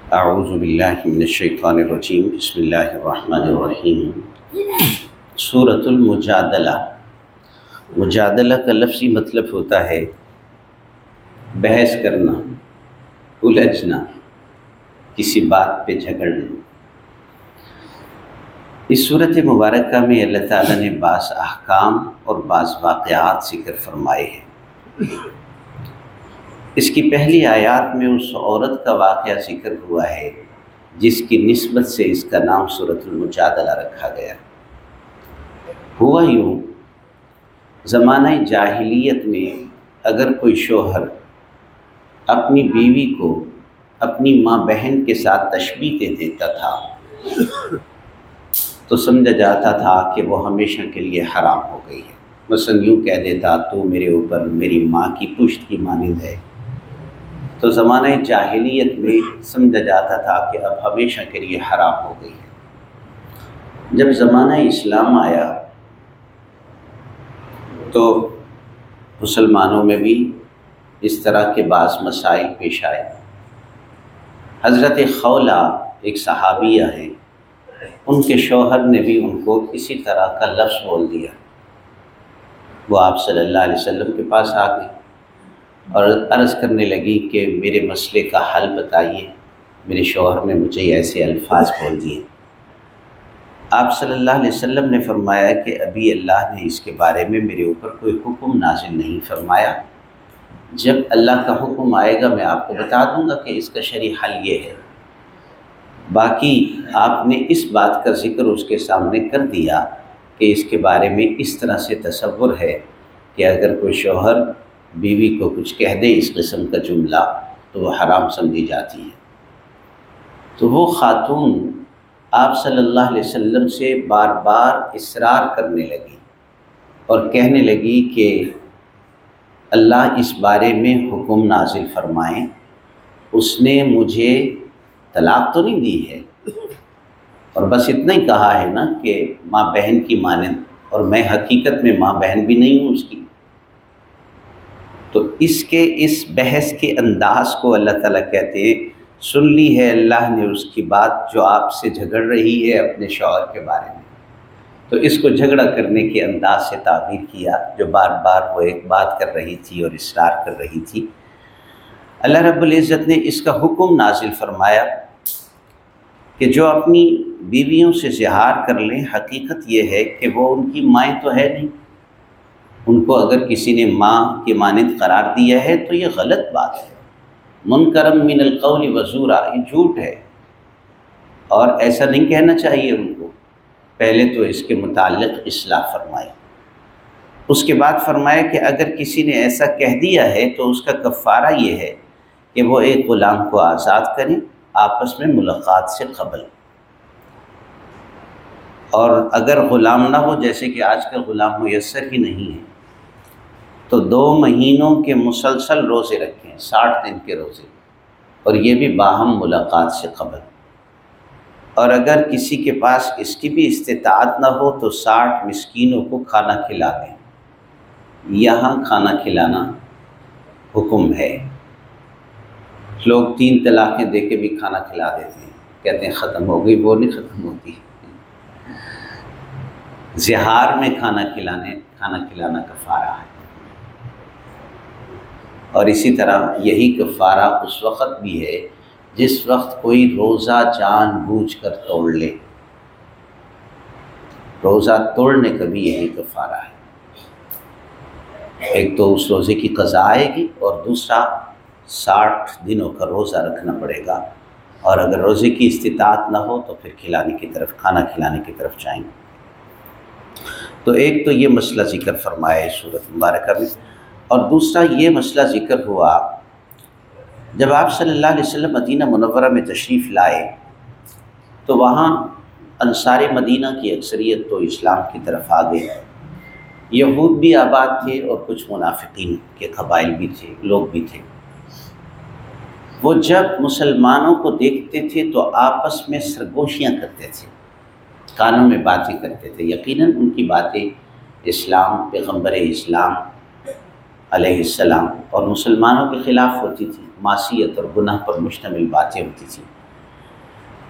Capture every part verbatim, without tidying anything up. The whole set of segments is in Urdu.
اعوذ باللہ من الشیطان الرجیم، بسم اللہ الرحمن الرحیم۔ سورۃ المجادلہ۔ مجادلہ کا لفظی مطلب ہوتا ہے بحث کرنا، الجھنا، کسی بات پہ جھگڑنا۔ اس صورت مبارکہ میں اللہ تعالیٰ نے بعض احکام اور بعض واقعات ذکر فرمائے ہیں۔ اس کی پہلی آیات میں اس عورت کا واقعہ ذکر ہوا ہے جس کی نسبت سے اس کا نام سورۃ المجادلہ رکھا گیا۔ ہوا یوں، زمانہ جاہلیت میں اگر کوئی شوہر اپنی بیوی کو اپنی ماں بہن کے ساتھ تشبیہ دے دیتا تھا تو سمجھا جاتا تھا کہ وہ ہمیشہ کے لیے حرام ہو گئی ہے۔ مثلا یوں کہہ دیتا، تو میرے اوپر میری ماں کی پشت کی مانند ہے، تو زمانہ جاہلیت میں سمجھا جاتا تھا کہ اب ہمیشہ کے لیے حرام ہو گئی ہے۔ جب زمانہ اسلام آیا تو مسلمانوں میں بھی اس طرح کے بعض مسائل پیش آئے۔ حضرت خولہ ایک صحابیہ ہیں، ان کے شوہر نے بھی ان کو اسی طرح کا لفظ بول دیا۔ وہ آپ صلی اللہ علیہ وسلم کے پاس آ گئی اور عرض کرنے لگی کہ میرے مسئلے کا حل بتائیے، میرے شوہر نے مجھے ایسے الفاظ بول دیے۔ آپ صلی اللہ علیہ وسلم نے فرمایا کہ ابھی اللہ نے اس کے بارے میں میرے اوپر کوئی حکم نازل نہیں فرمایا، جب اللہ کا حکم آئے گا میں آپ کو بتا دوں گا کہ اس کا شرعی حل یہ ہے۔ باقی آپ نے اس بات کا ذکر اس کے سامنے کر دیا کہ اس کے بارے میں اس طرح سے تصور ہے کہ اگر کوئی شوہر بیوی کو کچھ کہہ دے اس قسم کا جملہ تو وہ حرام سمجھی جاتی ہے۔ تو وہ خاتون آپ صلی اللہ علیہ وسلم سے بار بار اصرار کرنے لگی اور کہنے لگی کہ اللہ اس بارے میں حکم نازل فرمائیں۔ اس نے مجھے طلاق تو نہیں دی ہے، اور بس اتنا ہی کہا ہے نا کہ ماں بہن کی مانند، اور میں حقیقت میں ماں بہن بھی نہیں ہوں اس کی۔ تو اس کے اس بحث کے انداز کو اللہ تعالیٰ کہتے ہیں سن لی ہے اللہ نے اس کی بات جو آپ سے جھگڑ رہی ہے اپنے شوہر کے بارے میں، تو اس کو جھگڑا کرنے کے انداز سے تعبیر کیا جو بار بار وہ ایک بات کر رہی تھی اور اصرار کر رہی تھی۔ اللہ رب العزت نے اس کا حکم نازل فرمایا کہ جو اپنی بیویوں سے زہار کر لیں، حقیقت یہ ہے کہ وہ ان کی مائیں تو ہے نہیں، ان کو اگر کسی نے ماں کی مانند قرار دیا ہے تو یہ غلط بات ہے، منکرم من القول وزورا، یہ جھوٹ ہے، اور ایسا نہیں کہنا چاہیے ان کو۔ پہلے تو اس کے متعلق اصلاح فرمائی، اس کے بعد فرمایا کہ اگر کسی نے ایسا کہہ دیا ہے تو اس کا کفارہ یہ ہے کہ وہ ایک غلام کو آزاد کریں آپس میں ملاقات سے قبل، اور اگر غلام نہ ہو، جیسے کہ آج کل غلام میسر ہی نہیں ہے، تو دو مہینوں کے مسلسل روزے رکھیں، ساٹھ دن کے روزے، اور یہ بھی باہم ملاقات سے قبل۔ اور اگر کسی کے پاس اس کی بھی استطاعت نہ ہو تو ساٹھ مسکینوں کو کھانا کھلا دیں۔ یہاں کھانا کھلانا حکم ہے۔ لوگ تین طلاقیں دے کے بھی کھانا کھلا دیتے ہیں، کہتے ہیں ختم ہو گئی، وہ نہیں ختم ہوتی۔ زہار میں کھانا کھلانے کھانا کھلانا کفارہ ہے، اور اسی طرح یہی کفارہ اس وقت بھی ہے جس وقت کوئی روزہ جان بوجھ کر توڑ لے، روزہ توڑنے کا بھی یہی کفارہ ہے۔ ایک تو اس روزے کی قضا آئے گی، اور دوسرا ساٹھ دنوں کا روزہ رکھنا پڑے گا، اور اگر روزے کی استطاعت نہ ہو تو پھر کھلانے کی طرف کھانا کھلانے کی طرف جائیں گے۔ تو ایک تو یہ مسئلہ ذکر فرمایا ہے سورۃ مبارکہ میں، اور دوسرا یہ مسئلہ ذکر ہوا جب آپ صلی اللہ علیہ وسلم مدینہ منورہ میں تشریف لائے تو وہاں انصار مدینہ کی اکثریت تو اسلام کی طرف آ گئے، یہود بھی آباد تھے اور کچھ منافقین کے قبائل بھی تھے، لوگ بھی تھے۔ وہ جب مسلمانوں کو دیکھتے تھے تو آپس میں سرگوشیاں کرتے تھے، کانوں میں باتیں کرتے تھے، یقیناً ان کی باتیں اسلام، پیغمبر اسلام علیہ السلام اور مسلمانوں کے خلاف ہوتی تھی، معصیت اور گناہ پر مشتمل باتیں ہوتی تھیں۔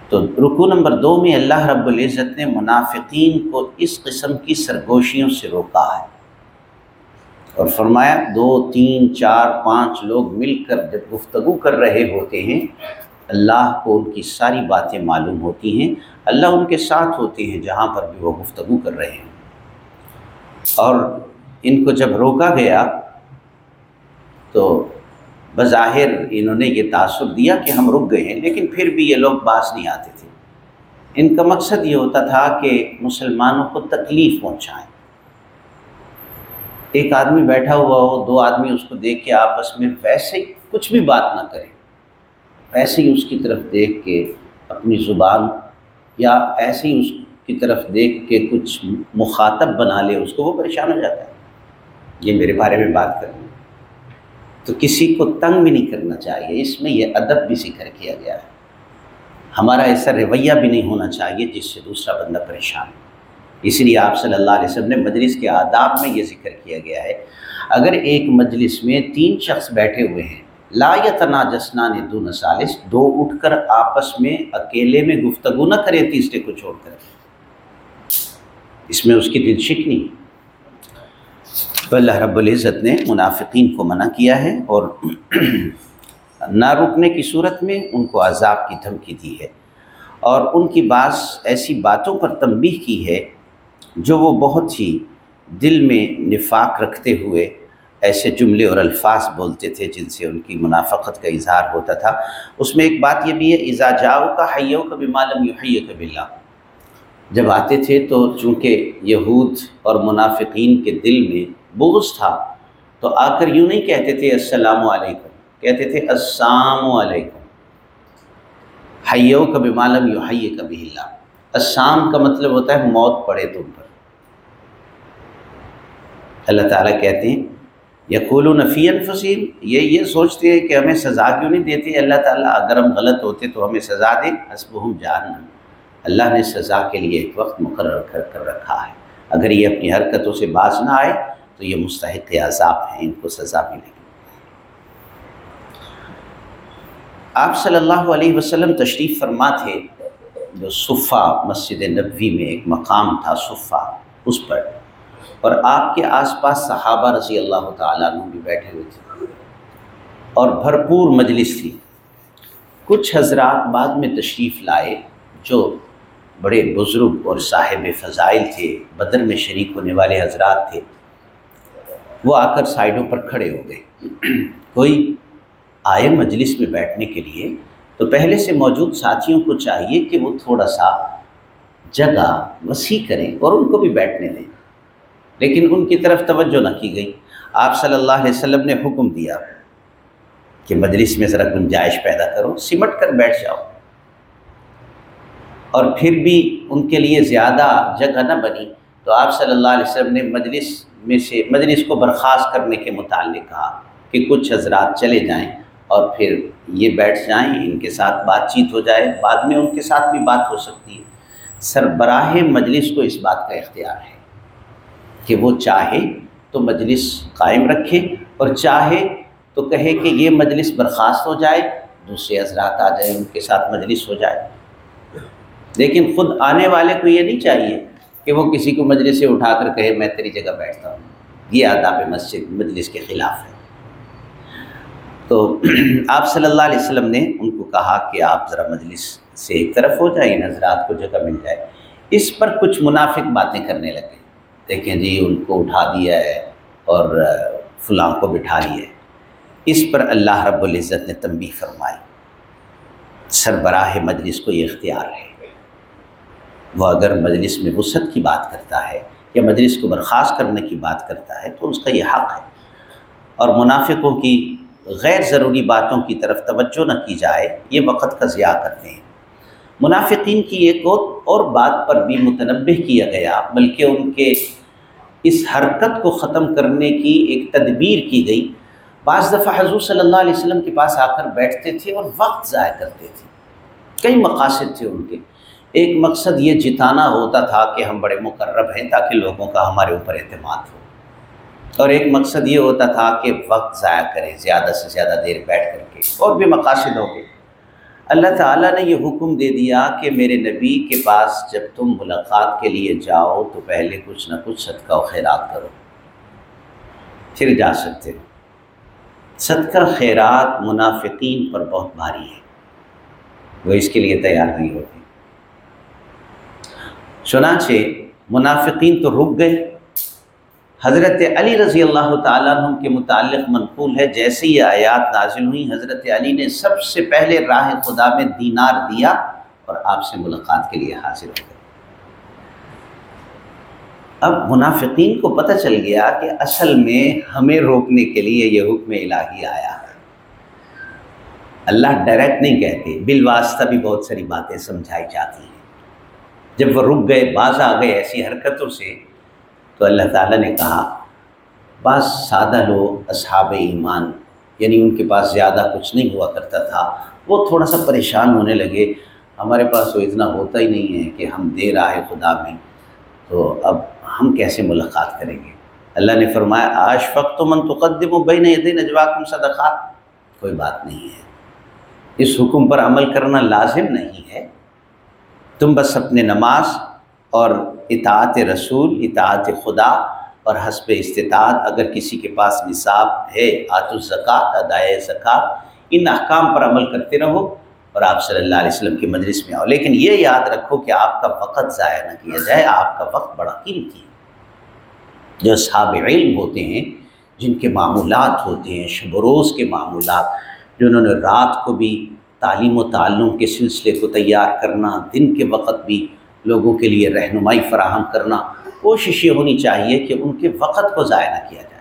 تو رکوع نمبر دو میں اللہ رب العزت نے منافقین کو اس قسم کی سرگوشیوں سے روکا ہے اور فرمایا دو تین چار پانچ لوگ مل کر جب گفتگو کر رہے ہوتے ہیں اللہ کو ان کی ساری باتیں معلوم ہوتی ہیں، اللہ ان کے ساتھ ہوتے ہیں جہاں پر بھی وہ گفتگو کر رہے ہیں۔ اور ان کو جب روکا گیا تو بظاہر انہوں نے یہ تاثر دیا کہ ہم رک گئے ہیں، لیکن پھر بھی یہ لوگ باز نہیں آتے تھے۔ ان کا مقصد یہ ہوتا تھا کہ مسلمانوں کو تکلیف پہنچائیں۔ ایک آدمی بیٹھا ہوا ہو، دو آدمی اس کو دیکھ کے آپس میں ویسے ہی کچھ بھی بات نہ کریں، ایسے ہی اس کی طرف دیکھ کے اپنی زبان یا ایسے ہی اس کی طرف دیکھ کے کچھ مخاطب بنا لے اس کو، وہ پریشان ہو جاتا ہے، یہ میرے بارے میں بات کریں۔ تو کسی کو تنگ بھی نہیں کرنا چاہیے، اس میں یہ ادب بھی ذکر کیا گیا ہے۔ ہمارا ایسا رویہ بھی نہیں ہونا چاہیے جس سے دوسرا بندہ پریشان ہو۔ اس لیے آپ صلی اللہ علیہ وسلم نے مجلس کے آداب میں یہ ذکر کیا گیا ہے، اگر ایک مجلس میں تین شخص بیٹھے ہوئے ہیں، لا یتناجسنان دون ثالث، دو اٹھ کر آپس میں اکیلے میں گفتگو نہ کرے تیسرے کو چھوڑ کر، اس میں اس کی دل شکنی۔ تو اللہ رب العزت نے منافقین کو منع کیا ہے اور نہ رکنے کی صورت میں ان کو عذاب کی دھمکی دی ہے، اور ان کی بعض ایسی باتوں پر تنبیہ کی ہے جو وہ بہت ہی دل میں نفاق رکھتے ہوئے ایسے جملے اور الفاظ بولتے تھے جن سے ان کی منافقت کا اظہار ہوتا تھا۔ اس میں ایک بات یہ بھی ہے، اذا جاؤک حیوک بما لم یحیک باللہ، جب آتے تھے تو چونکہ یہود اور منافقین کے دل میں بغض تھا تو آ کر یوں نہیں کہتے تھے السلام علیکم، کہتے تھے السلام علیکم، حیوک بما لم یحیک باللہ۔ السلام کا مطلب ہوتا ہے موت پڑے تم پر۔ اللہ تعالیٰ کہتے ہیں یقولون فی انفسہم، یہ یہ سوچتے ہیں کہ ہمیں سزا کیوں نہیں دیتے اللہ تعالیٰ، اگر ہم غلط ہوتے تو ہمیں سزا دیں، حسبہم جہنم، اللہ نے سزا کے لیے ایک وقت مقرر کر کر رکھا ہے، اگر یہ اپنی حرکتوں سے باز نہ آئے تو یہ مستحق عذاب ہیں، ان کو سزا ملے گی۔ آپ صلی اللہ علیہ وسلم تشریف فرما تھے جو صفہ مسجد نبوی میں ایک مقام تھا صفہ، اس پر، اور آپ کے آس پاس صحابہ رضی اللہ تعالیٰ عنہ بھی بیٹھے ہوئے تھے اور بھرپور مجلس تھی۔ کچھ حضرات بعد میں تشریف لائے جو بڑے بزرگ اور صاحب فضائل تھے، بدر میں شریک ہونے والے حضرات تھے، وہ آ کر سائڈوں پر کھڑے ہو گئے۔ کوئی آئے مجلس میں بیٹھنے کے لیے تو پہلے سے موجود ساتھیوں کو چاہیے کہ وہ تھوڑا سا جگہ وسیع کریں اور ان کو بھی بیٹھنے دیں، لیکن ان کی طرف توجہ نہ کی گئی۔ آپ صلی اللہ علیہ وسلم نے حکم دیا کہ مجلس میں ذرا گنجائش پیدا کرو، سمٹ کر بیٹھ جاؤ، اور پھر بھی ان کے لیے زیادہ جگہ نہ بنی تو آپ صلی اللہ علیہ وسلم نے مجلس میں سے مجلس کو برخاست کرنے کے متعلق کہا کہ کچھ حضرات چلے جائیں اور پھر یہ بیٹھ جائیں، ان کے ساتھ بات چیت ہو جائے، بعد میں ان کے ساتھ بھی بات ہو سکتی ہے۔ سربراہ مجلس کو اس بات کا اختیار ہے کہ وہ چاہے تو مجلس قائم رکھے اور چاہے تو کہے کہ یہ مجلس برخاست ہو جائے، دوسرے حضرات آ جائیں، ان کے ساتھ مجلس ہو جائے۔ لیکن خود آنے والے کو یہ نہیں چاہیے کہ وہ کسی کو مجلس سے اٹھا کر کہے میں تیری جگہ بیٹھتا ہوں، یہ آداب مسجد مجلس کے خلاف ہے۔ تو آپ صلی اللہ علیہ وسلم نے ان کو کہا کہ آپ ذرا مجلس سے ایک طرف ہو جائیں، ان حضرات کو جگہ مل جائے۔ اس پر کچھ منافق باتیں کرنے لگے، دیکھیں جی ان کو اٹھا دیا ہے اور فلاں کو بٹھا لیا ہے۔ اس پر اللہ رب العزت نے تنبیہ فرمائی، سربراہ مجلس کو یہ اختیار ہے، وہ اگر مجلس میں وسعت کی بات کرتا ہے یا مجلس کو برخاست کرنے کی بات کرتا ہے تو اس کا یہ حق ہے، اور منافقوں کی غیر ضروری باتوں کی طرف توجہ نہ کی جائے، یہ وقت کا ضیاع کرتے ہیں۔ منافقین کی ایک اور بات پر بھی متنبہ کیا گیا، بلکہ ان کے اس حرکت کو ختم کرنے کی ایک تدبیر کی گئی۔ بعض دفعہ حضور صلی اللہ علیہ وسلم کے پاس آ کر بیٹھتے تھے اور وقت ضائع کرتے تھے۔ کئی مقاصد تھے ان کے، ایک مقصد یہ جتانا ہوتا تھا کہ ہم بڑے مقرب ہیں تاکہ لوگوں کا ہمارے اوپر اعتماد ہو، اور ایک مقصد یہ ہوتا تھا کہ وقت ضائع کریں زیادہ سے زیادہ دیر بیٹھ کر کے، اور بھی مقاصد ہو گئے۔ اللہ تعالیٰ نے یہ حکم دے دیا کہ میرے نبی کے پاس جب تم ملاقات کے لیے جاؤ تو پہلے کچھ نہ کچھ صدقہ و خیرات کرو، پھر جا سکتے ہو۔ صدقہ خیرات منافقین پر بہت بھاری ہے، وہ اس کے لیے تیار نہیں ہوتے۔ چنانچہ منافقین تو رک گئے۔ حضرت علی رضی اللہ تعالیٰ عنہ کے متعلق منقول ہے، جیسے یہ آیات نازل ہوئیں حضرت علی نے سب سے پہلے راہ خدا میں دینار دیا اور آپ سے ملاقات کے لیے حاضر ہو گئے۔ اب منافقین کو پتہ چل گیا کہ اصل میں ہمیں روکنے کے لیے یہ حکم الہی آیا ہے۔ اللہ ڈائریکٹ نہیں کہتے، بالواسطہ بھی بہت ساری باتیں سمجھائی جاتی ہیں۔ جب وہ رک گئے، باز آ گئے ایسی حرکتوں سے، تو اللہ تعالیٰ نے کہا بعض سادہ لوگ اصحاب ایمان، یعنی ان کے پاس زیادہ کچھ نہیں ہوا کرتا تھا، وہ تھوڑا سا پریشان ہونے لگے، ہمارے پاس تو اتنا ہوتا ہی نہیں ہے کہ ہم دے رہا ہے خدا میں، تو اب ہم کیسے ملاقات کریں گے؟ اللہ نے فرمایا اشفقتم ان تقدموا بین یدی نجواکم صدقات، کوئی بات نہیں ہے، اس حکم پر عمل کرنا لازم نہیں ہے، تم بس اپنے نماز اور اطاعت رسول، اطاعت خدا اور حسب استطاعت، اگر کسی کے پاس نصاب ہے آتوا الزکوٰۃ، ادائے زکوٰۃ، ان احکام پر عمل کرتے رہو اور آپ صلی اللہ علیہ وسلم کی مجلس میں آؤ۔ لیکن یہ یاد رکھو کہ آپ کا وقت ضائع نہ کیا جائے، آپ کا وقت بڑا قیمتی ہے۔ جو اصحاب علم ہوتے ہیں، جن کے معمولات ہوتے ہیں شب و روز کے معمولات، جنہوں نے رات کو بھی تعلیم و تعلم کے سلسلے کو تیار کرنا، دن کے وقت بھی لوگوں کے لیے رہنمائی فراہم کرنا، کوشش یہ ہونی چاہیے کہ ان کے وقت کو ضائع نہ کیا جائے۔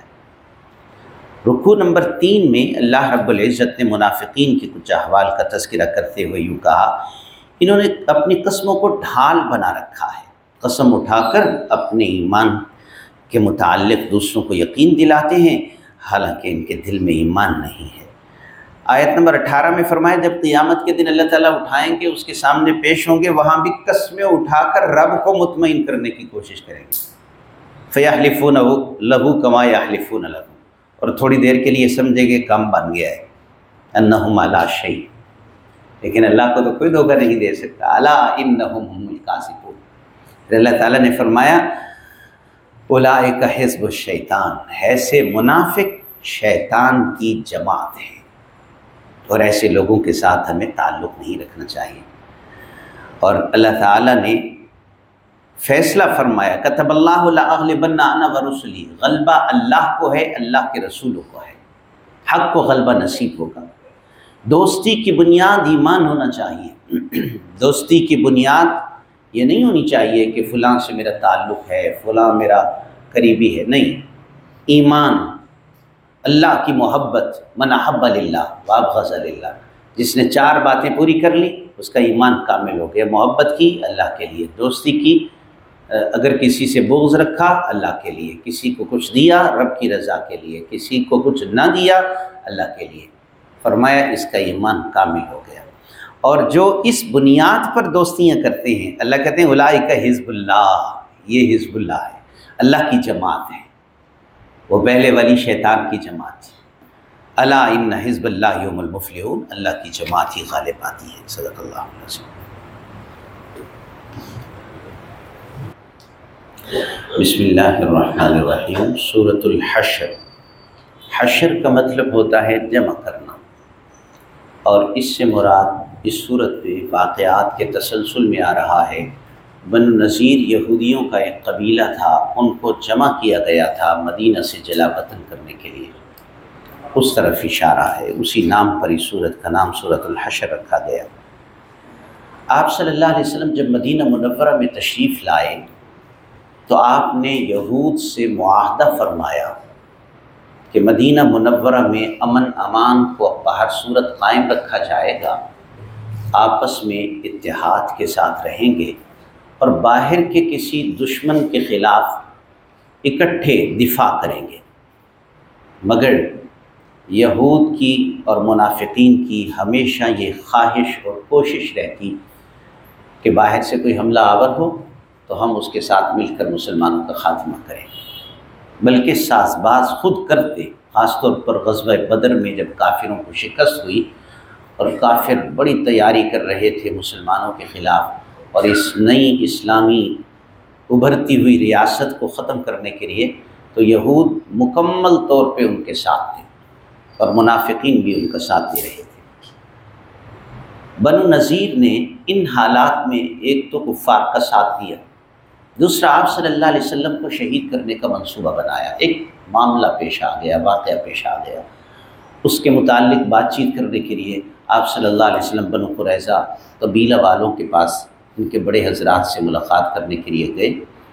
رکوع نمبر تین میں اللہ رب العزت نے منافقین کے کچھ احوال کا تذکرہ کرتے ہوئے یوں کہا، انہوں نے اپنی قسموں کو ڈھال بنا رکھا ہے، قسم اٹھا کر اپنے ایمان کے متعلق دوسروں کو یقین دلاتے ہیں، حالانکہ ان کے دل میں ایمان نہیں ہے۔ آیت نمبر اٹھارہ میں فرمایا جب قیامت کے دن اللہ تعالیٰ اٹھائیں گے، اس کے سامنے پیش ہوں گے، وہاں بھی قسمیں اٹھا کر رب کو مطمئن کرنے کی کوشش کریں گے۔ فَيَحْلِفُونَ لَهُ كَمَا يَحْلِفُونَ لَكُمْ، اور تھوڑی دیر کے لیے سمجھیں گے کم بن گیا ہے، اَنَّهُمْ عَلَىٰ شَيْءٍ، لیکن اللہ کو تو کوئی دھوکہ نہیں دے سکتا، أَلَا إِنَّهُمْ هُمُ الْكَاذِبُونَ۔ پھر اللہ تعالیٰ نے فرمایا أُولَٰئِكَ حِزْبُ الشَّيْطَانِ، ایسے منافق شیطان کی جماعت ہے، اور ایسے لوگوں کے ساتھ ہمیں تعلق نہیں رکھنا چاہیے۔ اور اللہ تعالیٰ نے فیصلہ فرمایا کتب اللہ لأغلبن انا ورسلی، غلبہ اللہ کو ہے، اللہ کے رسولوں کو ہے، حق کو غلبہ نصیب ہوگا۔ دوستی کی بنیاد ایمان ہونا چاہیے۔ دوستی کی بنیاد یہ نہیں ہونی چاہیے کہ فلاں سے میرا تعلق ہے، فلاں میرا قریبی ہے، نہیں، ایمان، اللہ کی محبت، من احب للہ وابغض للہ، جس نے چار باتیں پوری کر لی اس کا ایمان کامل ہو گیا۔ محبت کی اللہ کے لیے، دوستی کی، اگر کسی سے بغض رکھا اللہ کے لیے، کسی کو کچھ دیا رب کی رضا کے لیے، کسی کو کچھ نہ دیا اللہ کے لیے، فرمایا اس کا ایمان کامل ہو گیا۔ اور جو اس بنیاد پر دوستیاں کرتے ہیں، اللہ کہتے ہیں اولئک حزب اللہ، یہ حزب اللہ ہے، اللہ کی جماعت ہے، وہ پہلے والی شیطان کی جماعت ہے۔ الا ان حزب اللہ هم المفلحون، اللہ کی جماعت ہی غالب آتی ہے۔ صدق اللہ العظیم۔ بسم اللہ الرحمن الرحیم۔ سورۃ الحشر، حشر کا مطلب ہوتا ہے جمع کرنا، اور اس سے مراد اس صورت میں واقعات کے تسلسل میں آ رہا ہے۔ بنو نذیر یہودیوں کا ایک قبیلہ تھا، ان کو جمع کیا گیا تھا مدینہ سے جلا وطن کرنے کے لیے، اس طرف اشارہ ہے، اسی نام پر اس صورت کا نام سورۃ الحشر رکھا گیا۔ آپ صلی اللہ علیہ وسلم جب مدینہ منورہ میں تشریف لائے تو آپ نے یہود سے معاہدہ فرمایا کہ مدینہ منورہ میں امن امان کو بہر صورت قائم رکھا جائے گا، آپس میں اتحاد کے ساتھ رہیں گے اور باہر کے کسی دشمن کے خلاف اکٹھے دفاع کریں گے۔ مگر یہود کی اور منافقین کی ہمیشہ یہ خواہش اور کوشش رہتی کہ باہر سے کوئی حملہ آور ہو تو ہم اس کے ساتھ مل کر مسلمانوں کا خاتمہ کریں، بلکہ ساز باز خود کرتے۔ خاص طور پر غزوہ بدر میں جب کافروں کو شکست ہوئی اور کافر بڑی تیاری کر رہے تھے مسلمانوں کے خلاف، اور اس نئی اسلامی ابھرتی ہوئی ریاست کو ختم کرنے کے لیے تو یہود مکمل طور پہ ان کے ساتھ تھے، اور منافقین بھی ان کا ساتھ دے رہے تھے۔ بنو نذیر نے ان حالات میں ایک تو کفار کا ساتھ دیا، دوسرا آپ صلی اللہ علیہ وسلم کو شہید کرنے کا منصوبہ بنایا۔ ایک معاملہ پیش آ گیا، واقعہ پیش آ گیا، اس کے متعلق بات چیت کرنے کے لیے آپ صلی اللہ علیہ وسلم بنو قریظہ قبیلہ والوں کے پاس ان کے بڑے حضرات سے ملاقات کرنے کے لیے گئے۔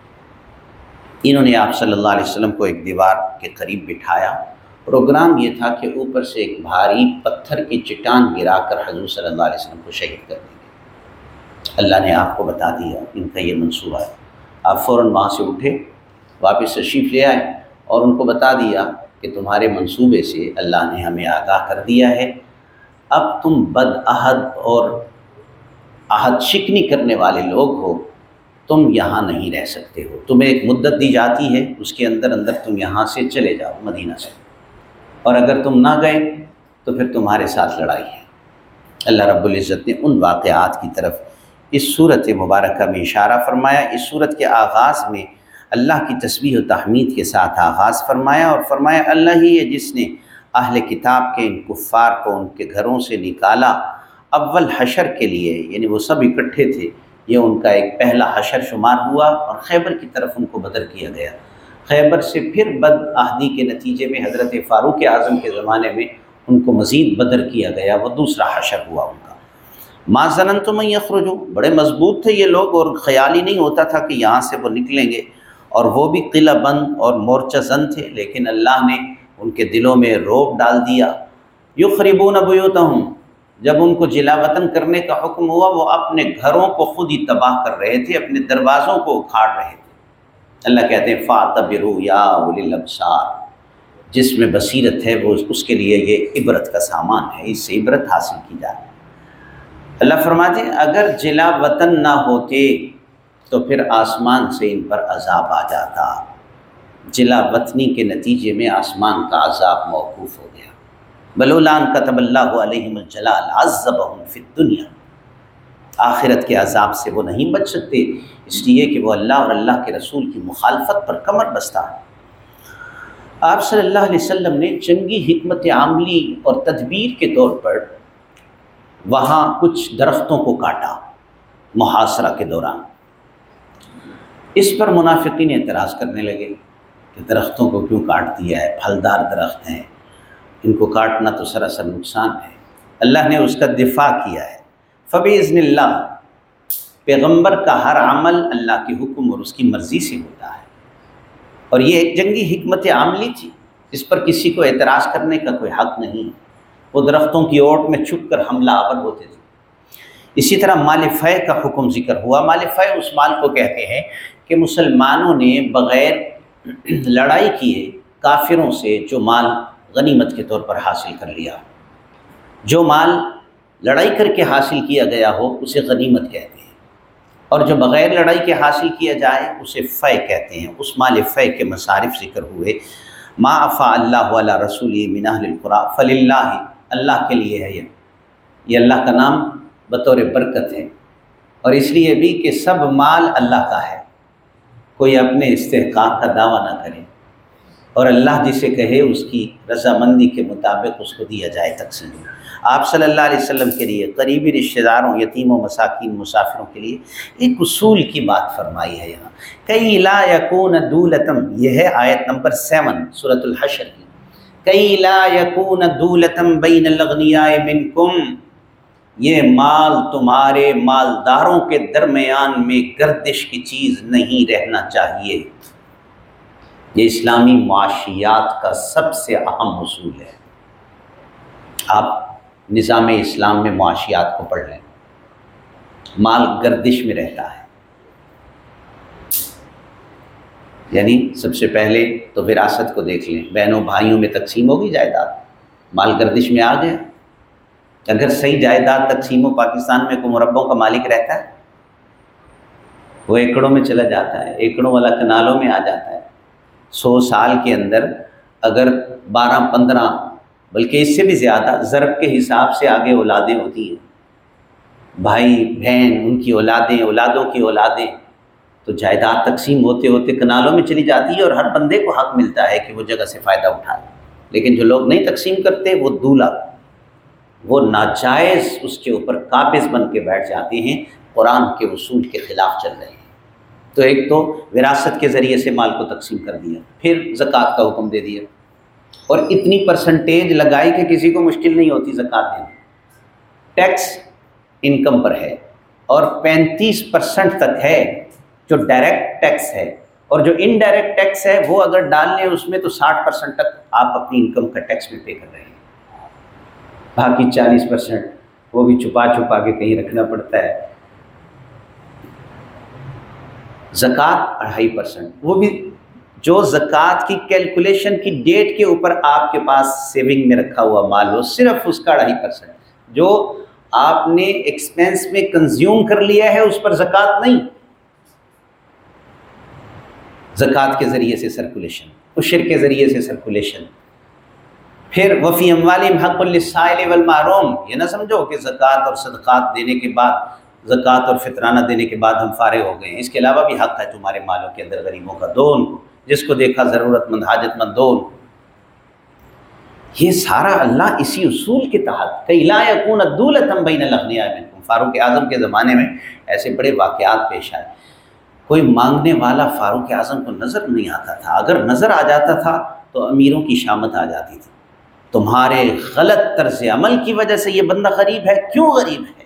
انہوں نے آپ صلی اللہ علیہ وسلم کو ایک دیوار کے قریب بٹھایا۔ پروگرام یہ تھا کہ اوپر سے ایک بھاری پتھر کی چٹان گرا کر حضور صلی اللہ علیہ وسلم کو شہید کر دیں گے۔ اللہ نے آپ کو بتا دیا ان کا یہ منصوبہ ہے۔ آپ فوراً وہاں سے اٹھے، واپس تشریف لے آئے اور ان کو بتا دیا کہ تمہارے منصوبے سے اللہ نے ہمیں آگاہ کر دیا ہے، اب تم بد عہد اور عہد شکنی کرنے والے لوگ ہو، تم یہاں نہیں رہ سکتے ہو، تمہیں ایک مدت دی جاتی ہے، اس کے اندر اندر تم یہاں سے چلے جاؤ مدینہ سے، اور اگر تم نہ گئے تو پھر تمہارے ساتھ لڑائی ہے۔ اللہ رب العزت نے ان واقعات کی طرف اس صورت مبارکہ میں اشارہ فرمایا۔ اس صورت کے آغاز میں اللہ کی تسبیح و تحمید کے ساتھ آغاز فرمایا، اور فرمایا اللہ ہی ہے جس نے اہل کتاب کے ان کفار کو ان کے گھروں سے نکالا اول حشر کے لیے، یعنی وہ سب اکٹھے تھے، یہ ان کا ایک پہلا حشر شمار ہوا، اور خیبر کی طرف ان کو بدر کیا گیا۔ خیبر سے پھر بد عہدی کے نتیجے میں حضرت فاروق اعظم کے زمانے میں ان کو مزید بدر کیا گیا، وہ دوسرا حشر ہوا ان کا۔ ما ظننتم ان یخرجوا، بڑے مضبوط تھے یہ لوگ، اور خیال ہی نہیں ہوتا تھا کہ یہاں سے وہ نکلیں گے، اور وہ بھی قلعہ بند اور مورچہ زن تھے، لیکن اللہ نے ان کے دلوں میں رعب ڈال دیا۔ یخربون بیوتہم، جب ان کو جلا وطن کرنے کا حکم ہوا، وہ اپنے گھروں کو خود ہی تباہ کر رہے تھے، اپنے دروازوں کو اکھاڑ رہے تھے۔ اللہ کہتے ہیں فَاعْتَبِرُوا يَا أُولِي الْأَبْصَارِ، جس میں بصیرت ہے وہ اس کے لیے یہ عبرت کا سامان ہے، اس سے عبرت حاصل کی جائے۔ اللہ فرماتے ہیں اگر جلا وطن نہ ہوتے تو پھر آسمان سے ان پر عذاب آ جاتا۔ جلا وطنی کے نتیجے میں آسمان کا عذاب موقوف ہو گیا۔ بلولا ان كتب اللہ علیہم الجلال عذبہم فی الدنیا، آخرت کے عذاب سے وہ نہیں بچ سکتے، اس لیے کہ وہ اللہ اور اللہ کے رسول کی مخالفت پر کمر بستہ ہے۔ آپ صلی اللہ علیہ وسلم نے جنگی حکمت عملی اور تدبیر کے طور پر وہاں کچھ درختوں کو کاٹا محاصرہ کے دوران۔ اس پر منافقین اعتراض کرنے لگے کہ درختوں کو کیوں کاٹ دیا ہے، پھلدار درخت ہیں، ان کو کاٹنا تو سراسر نقصان ہے۔ اللہ نے اس کا دفاع کیا ہے۔ فبإذن اللہ، پیغمبر کا ہر عمل اللہ کے حکم اور اس کی مرضی سے ہوتا ہے، اور یہ ایک جنگی حکمت عملی تھی، اس پر کسی کو اعتراض کرنے کا کوئی حق نہیں۔ وہ درختوں کی اوٹ میں چھپ کر حملہ آور ہوتے تھے۔ اسی طرح مال فے کا حکم ذکر ہوا۔ مال فے اس مال کو کہتے ہیں کہ مسلمانوں نے بغیر لڑائی کیے کافروں سے جو مال غنیمت کے طور پر حاصل کر لیا، جو مال لڑائی کر کے حاصل کیا گیا ہو اسے غنیمت کہتے ہیں، اور جو بغیر لڑائی کے حاصل کیا جائے اسے فے کہتے ہیں۔ اس مال فے کے مصارف ذکر ہوئے۔ ما افاء اللہ علی رسولہ من اہل القریٰ فللہ، اللہ کے لیے ہے، یہ یہ اللہ کا نام بطور برکت ہے، اور اس لیے بھی کہ سب مال اللہ کا ہے، کوئی اپنے استحقاق کا دعویٰ نہ کرے، اور اللہ جسے کہے اس کی رضامندی کے مطابق اس کو دیا جائے تقسیم۔ آپ صلی اللہ علیہ وسلم کے لیے، قریبی رشتہ داروں، یتیموں، مساکین، مسافروں کے لیے ایک اصول کی بات فرمائی ہے یہاں۔ کئی لا یکون دولتم، یہ ہے آیت نمبر سیون سورۃ الحشر کی۔ کئی لا یکون دولتم بین الاغنیاء منکم، یہ مال تمہارے مالداروں کے درمیان میں گردش کی چیز نہیں رہنا چاہیے۔ یہ اسلامی معاشیات کا سب سے اہم اصول ہے۔ آپ نظام اسلام میں معاشیات کو پڑھ لیں، مال گردش میں رہتا ہے، یعنی سب سے پہلے تو وراثت کو دیکھ لیں، بہنوں بھائیوں میں تقسیم ہوگی جائیداد، مال گردش میں آ گیا۔ اگر صحیح جائیداد تقسیم ہو، پاکستان میں کوئی مربوں کا مالک رہتا ہے، وہ ایکڑوں میں چلا جاتا ہے، ایکڑوں والا کنالوں میں آ جاتا ہے۔ سو سال کے اندر اگر بارہ پندرہ بلکہ اس سے بھی زیادہ ضرب کے حساب سے آگے اولادیں ہوتی ہیں، بھائی بہن، ان کی اولادیں، اولادوں کی اولادیں، تو جائیداد تقسیم ہوتے ہوتے کنالوں میں چلی جاتی ہے اور ہر بندے کو حق ملتا ہے کہ وہ جگہ سے فائدہ اٹھائے۔ لیکن جو لوگ نہیں تقسیم کرتے وہ دولہ، وہ ناجائز اس کے اوپر قابض بن کے بیٹھ جاتے ہیں، قرآن کے اصول کے خلاف چل رہے ہیں۔ تو ایک تو وراثت کے ذریعے سے مال کو تقسیم کر دیا، پھر زکوٰۃ کا حکم دے دیا، اور اتنی پرسنٹیج لگائی کہ کسی کو مشکل نہیں ہوتی زکوٰۃ دینا۔ ٹیکس انکم پر ہے اور پینتیس پرسنٹ تک ہے جو ڈائریکٹ ٹیکس ہے، اور جو انڈائریکٹ ٹیکس ہے وہ اگر ڈال لیں اس میں تو ساٹھ پرسنٹ تک آپ اپنی انکم کا ٹیکس بھی پے کر رہے ہیں۔ باقی چالیس پرسنٹ وہ بھی چھپا چھپا کے کہیں رکھنا پڑتا ہے۔ زکوٰۃ اڑھائی پرسنٹ، وہ بھی جو زکوٰۃ کی کیلکولیشن کی ڈیٹ کے اوپر آپ کے پاس سیونگ میں رکھا ہوا مال ہو، صرف اس کا اڑھائی پرسنٹ، جو آپ نے ایکسپینس میں کنزیوم کر لیا ہے اس پر زکوٰۃ نہیں، زکوٰۃ کے ذریعے سے سرکولیشن، عشر کے ذریعے سے سرکولیشن۔ پھر وفی اموالہم حق للسائل والمحروم، یہ نہ سمجھو کہ زکوٰۃ اور صدقات دینے کے بعد، زکوٰۃ اور فطرانہ دینے کے بعد ہم فارغ ہو گئے ہیں، اس کے علاوہ بھی حق ہے تمہارے مالوں کے اندر غریبوں کا، دو ان کو، جس کو دیکھا ضرورت مند حاجت مند دو ان کو۔ یہ سارا اللہ اسی اصول کے تحت، کئی لا یکون دولۃ بین الاغنیاء منکم، فاروق اعظم کے زمانے میں ایسے بڑے واقعات پیش آئے، کوئی مانگنے والا فاروق اعظم کو نظر نہیں آتا تھا، اگر نظر آ جاتا تھا تو امیروں کی شامت آ جاتی تھی، تمہارے غلط طرز عمل کی وجہ سے یہ بندہ غریب ہے۔ کیوں غریب ہے؟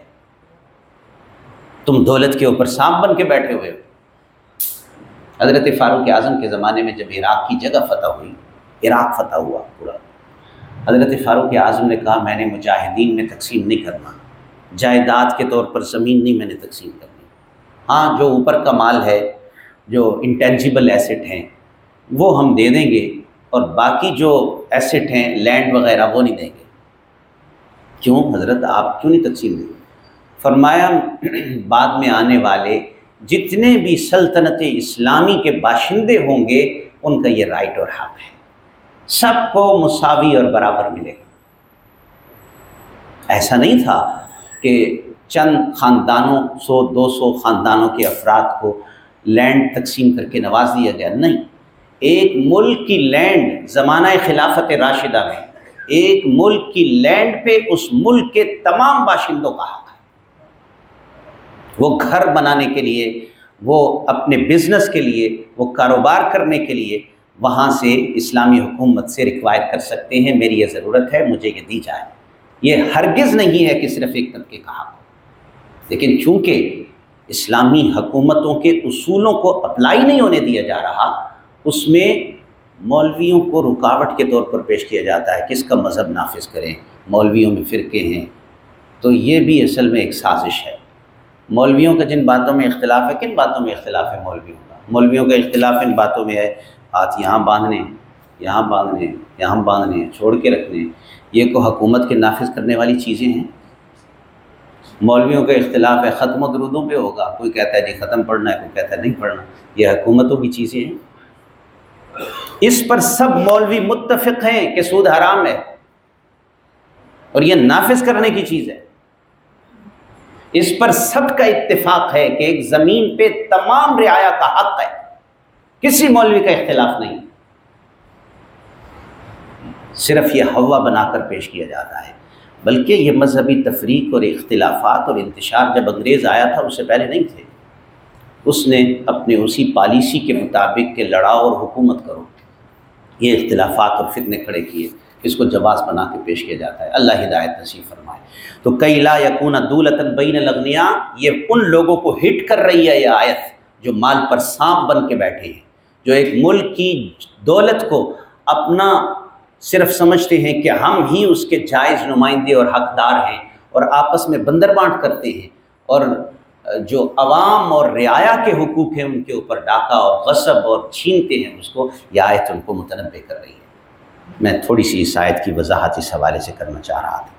تم دولت کے اوپر سانپ بن کے بیٹھے ہوئے ہو۔ حضرت فاروق اعظم کے زمانے میں جب عراق کی جگہ فتح ہوئی، عراق فتح ہوا پورا، حضرت فاروق اعظم نے کہا میں نے مجاہدین میں تقسیم نہیں کرنا، جائیداد کے طور پر زمین نہیں میں نے تقسیم کرنی، ہاں جو اوپر کا مال ہے، جو انٹینجیبل ایسٹ ہیں وہ ہم دے دیں گے، اور باقی جو ایسٹ ہیں لینڈ وغیرہ وہ نہیں دیں گے۔ کیوں حضرت آپ کیوں نہیں تقسیم دیں گے؟ فرمایا بعد میں آنے والے جتنے بھی سلطنت اسلامی کے باشندے ہوں گے ان کا یہ رائٹ اور حق ہے، سب کو مساوی اور برابر ملے گا۔ ایسا نہیں تھا کہ چند خاندانوں، سو دو سو خاندانوں کے افراد کو لینڈ تقسیم کر کے نواز دیا گیا، نہیں، ایک ملک کی لینڈ زمانہ خلافت راشدہ میں ایک ملک کی لینڈ پہ اس ملک کے تمام باشندوں کا حق ہے۔ وہ گھر بنانے کے لیے، وہ اپنے بزنس کے لیے، وہ کاروبار کرنے کے لیے وہاں سے اسلامی حکومت سے ریکوائر کر سکتے ہیں میری یہ ضرورت ہے، مجھے یہ دی جائے۔ یہ ہرگز نہیں ہے کہ صرف ایک طبقے کا حق ہو، لیکن چونکہ اسلامی حکومتوں کے اصولوں کو اپلائی نہیں ہونے دیا جا رہا، اس میں مولویوں کو رکاوٹ کے طور پر پیش کیا جاتا ہے، کس کا مذہب نافذ کریں، مولویوں میں فرقے ہیں، تو یہ بھی اصل میں ایک سازش ہے۔ مولویوں کا جن باتوں میں اختلاف ہے، کن باتوں میں اختلاف ہے مولویوں کا؟ مولویوں کا اختلاف ان باتوں میں ہے، ہاتھ یہاں باندھنے، یہاں باندھنے، یہاں باندھنے، چھوڑ کے رکھنے، یہ کو حکومت کے نافذ کرنے والی چیزیں ہیں۔ مولویوں کا اختلاف ہے ختم و درودوں پہ ہوگا، کوئی کہتا ہے جی ختم پڑھنا ہے، کوئی کہتا ہے نہیں پڑھنا، یہ حکومتوں کی چیزیں ہیں۔ اس پر سب مولوی متفق ہیں کہ سود حرام ہے اور یہ نافذ کرنے کی چیز ہے۔ اس پر سب کا اتفاق ہے کہ ایک زمین پہ تمام رعایا کا حق ہے، کسی مولوی کا اختلاف نہیں، صرف یہ ہوا بنا کر پیش کیا جاتا ہے۔ بلکہ یہ مذہبی تفریق اور اختلافات اور انتشار جب انگریز آیا تھا اس سے پہلے نہیں تھے، اس نے اپنے اسی پالیسی کے مطابق کہ لڑاؤ اور حکومت کرو، یہ اختلافات اور فتنے کھڑے کیے، اس کو جواز بنا کے پیش کیا جاتا ہے۔ اللہ ہدایت نصیب فرمائے۔ تو کئی لا یکون دولۃ بین الاغنیاء، یہ ان لوگوں کو ہٹ کر رہی ہے یہ آیت جو مال پر سانپ بن کے بیٹھے ہیں، جو ایک ملک کی دولت کو اپنا صرف سمجھتے ہیں کہ ہم ہی اس کے جائز نمائندے اور حقدار ہیں، اور آپس میں بندر بانٹ کرتے ہیں، اور جو عوام اور رعایا کے حقوق ہیں ان کے اوپر ڈاکہ اور غصب اور چھینتے ہیں اس کو، یہ آیت ان کو متنبع کر رہی ہے۔ میں تھوڑی سی اس آیت کی وضاحت اس حوالے سے کرنا چاہ رہا تھا۔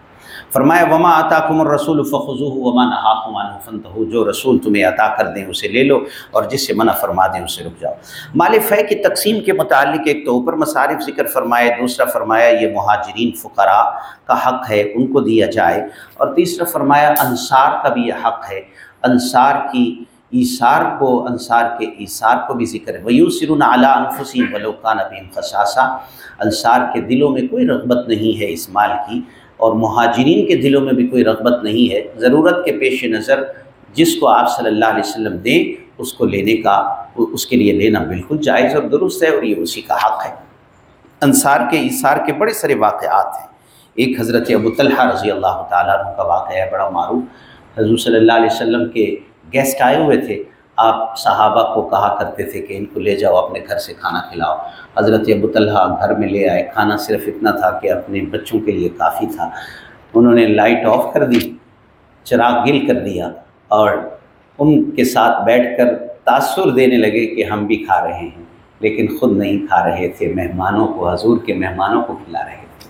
فرمایا وما آتاکم الرسول فخذوہ وما نہاکم عنہ فانتہوا، جو رسول تمہیں عطا کر دیں اسے لے لو اور جس سے منع فرما دیں اسے رک جاؤ۔ مال فے کی تقسیم کے متعلق ایک تو اوپر مصارف ذکر فرمایا، دوسرا فرمایا یہ مہاجرین فقراء کا حق ہے ان کو دیا جائے، اور تیسرا فرمایا انصار کا بھی یہ حق ہے، انصار کی ایثار کو، انصار کے ایثار کو بھی ذکر ہے۔ وَيُؤْثِرُونَ عَلَىٰ أَنفُسِهِمْ وَلَوْ كَانَ بِهِمْ خَصَاصَةٌ، انصار کے دلوں میں کوئی رغبت نہیں ہے اس مال کی، اور مہاجرین کے دلوں میں بھی کوئی رغبت نہیں ہے، ضرورت کے پیش نظر جس کو آپ صلی اللہ علیہ وسلم دیں اس کو لینے کا، اس کے لیے لینا بالکل جائز اور درست ہے، اور یہ اسی کا حق ہے۔ انصار کے ایثار کے بڑے سارے واقعات ہیں۔ ایک حضرت ابو طلحہ رضی اللہ تعالیٰ عنہ کا واقعہ ہے بڑا معروف۔ حضور صلی اللہ علیہ وسلم کے گیسٹ آئے ہوئے تھے، آپ صحابہ کو کہا کرتے تھے کہ ان کو لے جاؤ اپنے گھر سے کھانا کھلاؤ۔ حضرت ابو طلحہ گھر میں لے آئے، کھانا صرف اتنا تھا کہ اپنے بچوں کے لیے کافی تھا۔ انہوں نے لائٹ آف کر دی، چراغ گل کر دیا، اور ان کے ساتھ بیٹھ کر تاثر دینے لگے کہ ہم بھی کھا رہے ہیں، لیکن خود نہیں کھا رہے تھے، مہمانوں کو، حضور کے مہمانوں کو کھلا رہے تھے۔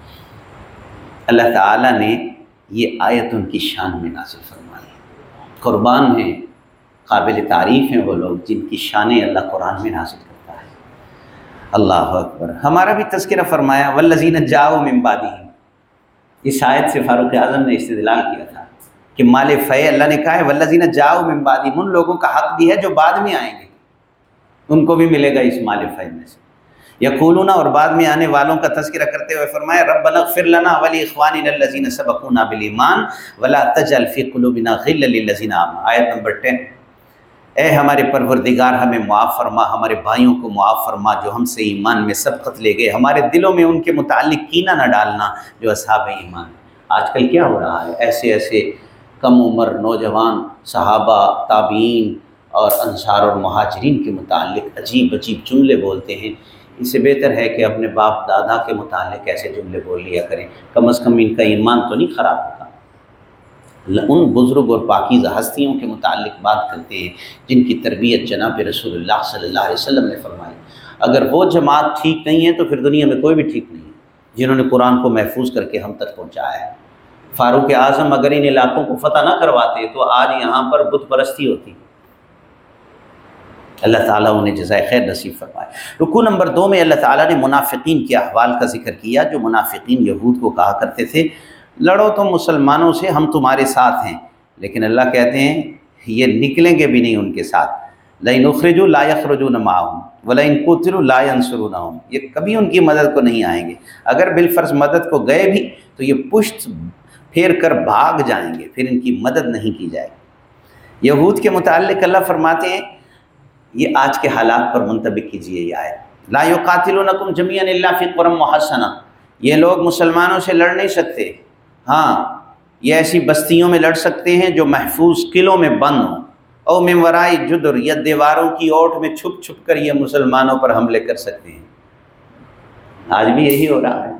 اللہ تعالیٰ نے یہ آیت ان کی شان میں نازل فرمائی۔ قربان ہیں، قابل تعریف ہیں وہ لوگ جن کی شانیں اللہ قرآن میں نازل کرتا ہے۔ اللہ اکبر۔ ہمارا بھی تذکرہ فرمایا والذین جاؤوا من بعدہم، اس آیت سے فاروق اعظم نے استدلال کیا تھا کہ مال فے اللہ نے کہا ہے والذین جاؤوا من بعدہم، ان لوگوں کا حق بھی ہے جو بعد میں آئیں گے، ان کو بھی ملے گا اس مال فے میں سے۔ یقولون، اور بعد میں آنے والوں کا تذکرہ کرتے ہوئے فرمایا ربنا اغفر لنا ولاخواننا الذین سبقونا بالایمان ولا تجعل فی قلوبنا غلا للذین آمنوا۔ آیت نمبر دس، اے ہمارے پروردگار ہمیں معاف فرما، ہمارے بھائیوں کو معاف فرما جو ہم سے ایمان میں سبقت لے گئے، ہمارے دلوں میں ان کے متعلق کینہ نہ ڈالنا جو اصحاب ایمان ہیں۔ آج کل کیا ہو رہا ہے، ایسے ایسے کم عمر نوجوان صحابہ، تابعین اور انصار اور مہاجرین کے متعلق عجیب عجیب جملے بولتے ہیں۔ اس سے بہتر ہے کہ اپنے باپ دادا کے متعلق ایسے جملے بول لیا کریں، کم از کم ان کا ایمان تو نہیں خراب ہوتا۔ ان بزرگ اور پاکیزہ ہستیوں کے متعلق بات کرتے ہیں جن کی تربیت جناب رسول اللہ صلی اللہ علیہ وسلم نے فرمائی۔ اگر وہ جماعت ٹھیک نہیں ہے تو پھر دنیا میں کوئی بھی ٹھیک نہیں ہے، جنہوں نے قرآن کو محفوظ کر کے ہم تک پہنچایا ہے۔ فاروق اعظم اگر ان علاقوں کو فتح نہ کرواتے تو آج یہاں پر بت پرستی ہوتی۔ اللہ تعالیٰ انہیں جزائے خیر نصیب فرمائے۔ رکوع نمبر دو میں اللہ تعالیٰ نے منافقین کے احوال کا ذکر کیا، جو منافقین یہود کو کہا کرتے تھے لڑو تم مسلمانوں سے، ہم تمہارے ساتھ ہیں، لیکن اللہ کہتے ہیں یہ نکلیں گے بھی نہیں ان کے ساتھ۔ لئن اخرجوا لا یخرجون معهم ولئن قتلوا لا ینصرونهم، یہ کبھی ان کی مدد کو نہیں آئیں گے، اگر بالفرض مدد کو گئے بھی تو یہ پشت پھیر کر بھاگ جائیں گے، پھر ان کی مدد نہیں کی جائے گی۔ یہود کے متعلق اللہ فرماتے ہیں، یہ آج کے حالات پر منطبق کیجئے یہ آیت، لا یقاتلونکم جمیعا الا فی قری محصنہ، یہ لوگ مسلمانوں سے لڑ نہیں سکتے، ہاں یہ ایسی بستیوں میں لڑ سکتے ہیں جو محفوظ قلعوں میں بند ہوں، او من وراء جدر، یا دیواروں کی اوٹ میں چھپ چھپ کر یہ مسلمانوں پر حملے کر سکتے ہیں۔ آج بھی یہی ہو رہا ہے۔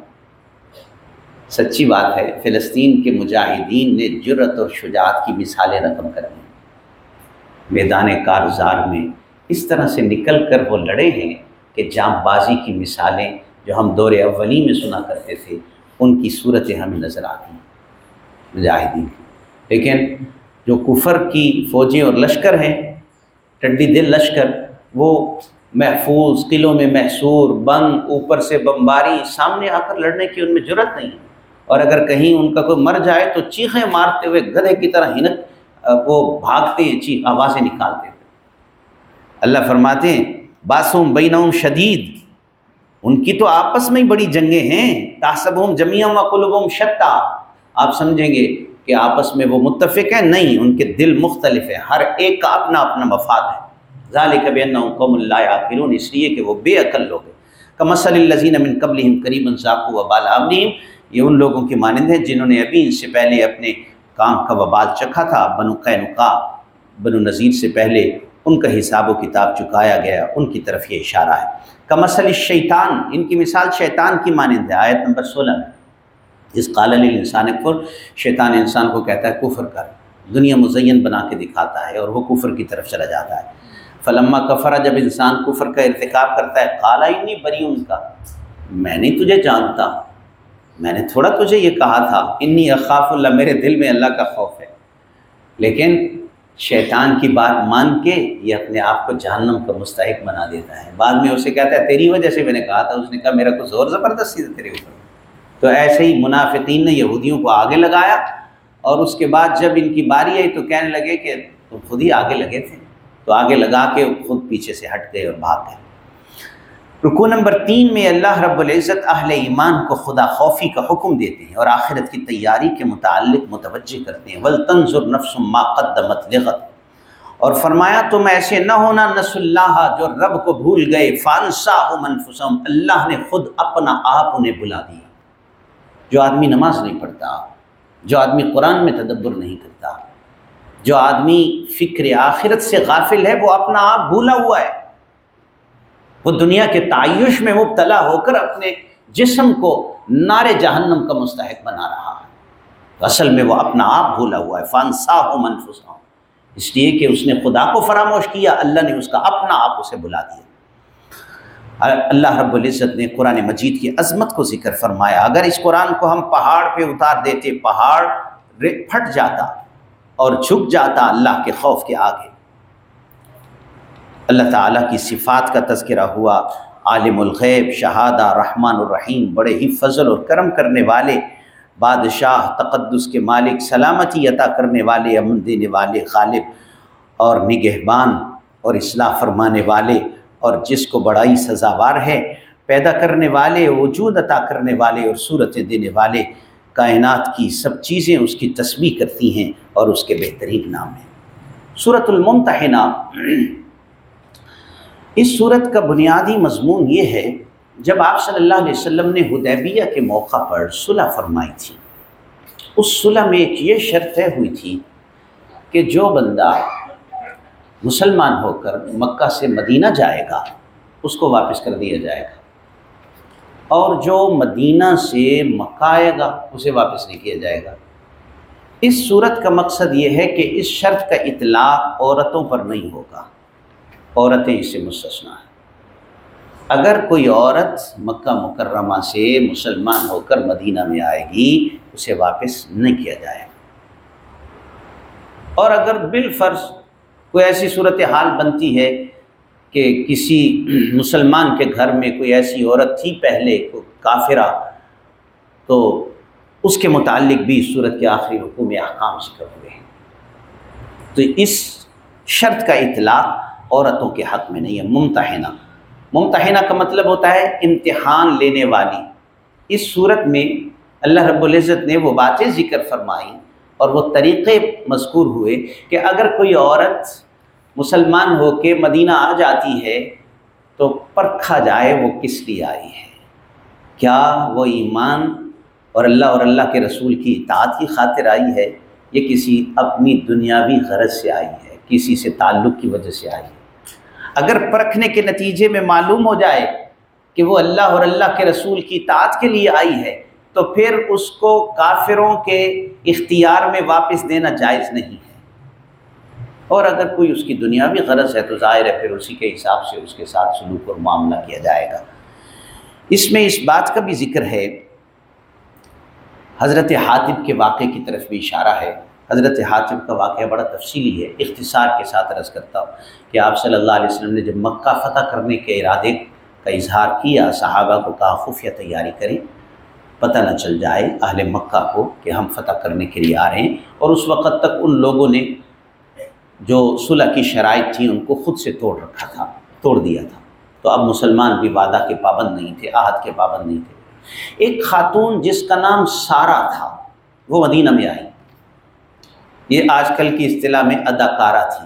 سچی بات ہے، فلسطین کے مجاہدین نے جرأت اور شجاعت کی مثالیں رقم کر دیں، میدان کارزار میں اس طرح سے نکل کر وہ لڑے ہیں کہ جام بازی کی مثالیں جو ہم دور اولی میں سنا کرتے تھے ان کی صورتیں ہمیں نظر آتی ہیں مجاہدین کی۔ لیکن جو کفر کی فوجیں اور لشکر ہیں، ٹڈی دل لشکر، وہ محفوظ قلعوں میں محصور بند، اوپر سے بمباری، سامنے آ کر لڑنے کی ان میں جرأت نہیں، اور اگر کہیں ان کا کوئی مر جائے تو چیخیں مارتے ہوئے گدھے کی طرح ہنک وہ بھاگتے ہیں، چیخ آوازیں نکالتے ہیں۔ اللہ فرماتے ہیں باسم بینہم شدید، ان کی تو آپس میں ہی بڑی جنگیں ہیں، تحسبہم جمیعا وقلوبہم شتیٰ، آپ سمجھیں گے کہ آپس میں وہ متفق ہیں، نہیں، ان کے دل مختلف ہیں، ہر ایک کا اپنا اپنا مفاد ہے۔ ذالک بانہم قوم لا یعقلون، اس لیے کہ وہ بے عقل لوگ ہیں۔ کمثل الذین من قبلہم قریبا ذاقوا وبال امرہم، یہ ان لوگوں کی مانند ہیں جنہوں نے ابھی ان سے پہلے اپنے کام کا وبال چکھا تھا۔ بنو قینقاع، بنو نذیر سے پہلے ان کا حساب و کتاب چکایا گیا، ان کی طرف یہ اشارہ ہے۔ کمثل الشیطان، ان کی مثال شیطان کی مانند ہے، آیت نمبر سولہ میں، جس قال للانسان کفر، شیطان انسان کو کہتا ہے کفر کر، دنیا مزین بنا کے دکھاتا ہے اور وہ کفر کی طرف چلا جاتا ہے۔ فلما کفر، جب انسان کفر کا ارتکاب کرتا ہے، قال انی بریء منک، میں نہیں تجھے جانتا، میں نے تھوڑا تجھے یہ کہا تھا انی اخاف اللہ، میرے دل میں اللہ کا خوف ہے، لیکن شیطان کی بات مان کے یہ اپنے آپ کو جہنم کا مستحق بنا دیتا ہے۔ بعد میں اسے کہتا ہے تیری وجہ سے میں نے کہا تھا، اس نے کہا میرا کوئی زور زبردستی تھا تیرے اوپر۔ تو ایسے ہی منافقین نے یہودیوں کو آگے لگایا، اور اس کے بعد جب ان کی باری آئی تو کہنے لگے کہ تم خود ہی آگے لگے تھے، تو آگے لگا کے خود پیچھے سے ہٹ گئے اور بھاگ گئے۔ رکوع نمبر تین میں اللہ رب العزت اہل ایمان کو خدا خوفی کا حکم دیتے ہیں اور آخرت کی تیاری کے متعلق متوجہ کرتے ہیں۔ وَلْتَنْظُرْ نَفْسٌ مَا قَدَّمَتْ لِغَدٍ، اور فرمایا تم ایسے نہ ہونا نسوا اللہ، جو رب کو بھول گئے، فَأَنْسَاهُمْ أَنفُسَهُمْ، اللہ نے خود اپنا آپ انہیں بلا دیا۔ جو آدمی نماز نہیں پڑھتا، جو آدمی قرآن میں تدبر نہیں کرتا، جو آدمی فکر آخرت سے غافل ہے، وہ اپنا آپ بھولا ہوا ہے، وہ دنیا کے تعیش میں مبتلا ہو کر اپنے جسم کو نار جہنم کا مستحق بنا رہا ہے۔ اصل میں وہ اپنا آپ بھولا ہوا ہے۔ فَأَنْسَاهُمْ أَنفُسَهُمْ، اس لیے کہ اس نے خدا کو فراموش کیا، اللہ نے اس کا اپنا آپ اسے بلا دیا۔ اللہ رب العزت نے قرآن مجید کی عظمت کو ذکر فرمایا۔ اگر اس قرآن کو ہم پہاڑ پہ اتار دیتے، پہاڑ پھٹ جاتا اور جھک جاتا اللہ کے خوف کے آگے۔ اللہ تعالیٰ کی صفات کا تذکرہ ہوا، عالم الغیب شہادہ، رحمان الرحیم، بڑے ہی فضل اور کرم کرنے والے، بادشاہ، تقدس کے مالک، سلامتی عطا کرنے والے، امن دینے والے، غالب اور نگہبان اور اصلاح فرمانے والے، اور جس کو بڑائی سزاوار ہے، پیدا کرنے والے، وجود عطا کرنے والے اور صورتیں دینے والے، کائنات کی سب چیزیں اس کی تسبیح کرتی ہیں اور اس کے بہترین نام ہیں۔ سورۃ الممتحنہ، اس صورت کا بنیادی مضمون یہ ہے، جب آپ صلی اللہ علیہ وسلم نے حدیبیہ کے موقع پر صلح فرمائی تھی، اس صلح میں ایک یہ شرط طے ہوئی تھی کہ جو بندہ مسلمان ہو کر مکہ سے مدینہ جائے گا اس کو واپس کر دیا جائے گا، اور جو مدینہ سے مکہ آئے گا اسے واپس نہیں کیا جائے گا۔ اس صورت کا مقصد یہ ہے کہ اس شرط کا اطلاق عورتوں پر نہیں ہوگا، عورتیں اس سے مستثنیٰ ہیں۔ اگر کوئی عورت مکہ مکرمہ سے مسلمان ہو کر مدینہ میں آئے گی اسے واپس نہیں کیا جائے گا، اور اگر بالفرض کوئی ایسی صورتحال بنتی ہے کہ کسی مسلمان کے گھر میں کوئی ایسی عورت تھی پہلے، کوئی کافرہ، تو اس کے متعلق بھی اس صورت کے آخری رکوع میں احکام ذکر ہوئے ہیں۔ تو اس شرط کا اطلاق عورتوں کے حق میں نہیں ہے۔ ممتحنہ، ممتحنہ کا مطلب ہوتا ہے امتحان لینے والی۔ اس صورت میں اللہ رب العزت نے وہ باتیں ذکر فرمائیں اور وہ طریقے مذکور ہوئے کہ اگر کوئی عورت مسلمان ہو کے مدینہ آ جاتی ہے تو پرکھا جائے وہ کس لیے آئی ہے، کیا وہ ایمان اور اللہ اور اللہ کے رسول کی اطاعت کی خاطر آئی ہے، یا کسی اپنی دنیاوی غرض سے آئی ہے، کسی سے تعلق کی وجہ سے آئی ہے۔ اگر پرکھنے کے نتیجے میں معلوم ہو جائے کہ وہ اللہ اور اللہ کے رسول کی اطاعت کے لیے آئی ہے تو پھر اس کو کافروں کے اختیار میں واپس دینا جائز نہیں ہے، اور اگر کوئی اس کی دنیاوی غرض ہے تو ظاہر ہے پھر اسی کے حساب سے اس کے ساتھ سلوک اور معاملہ کیا جائے گا۔ اس میں اس بات کا بھی ذکر ہے، حضرت حاتب کے واقعے کی طرف بھی اشارہ ہے۔ حضرت حاتب کا واقعہ بڑا تفصیلی ہے، اختصار کے ساتھ عرض کرتا ہوں کہ آپ صلی اللہ علیہ وسلم نے جب مکہ فتح کرنے کے ارادے کا اظہار کیا، صحابہ کو کہا خفیہ تیاری کریں، پتہ نہ چل جائے اہل مکہ کو کہ ہم فتح کرنے کے لیے آ رہے ہیں، اور اس وقت تک ان لوگوں نے جو صلح کی شرائط تھیں ان کو خود سے توڑ رکھا تھا، توڑ دیا تھا، تو اب مسلمان بھی وعدہ کے پابند نہیں تھے، عہد کے پابند نہیں تھے۔ ایک خاتون جس کا نام سارہ تھا وہ مدینہ میں آئی، یہ آج کل کی اصطلاح میں اداکارہ تھی،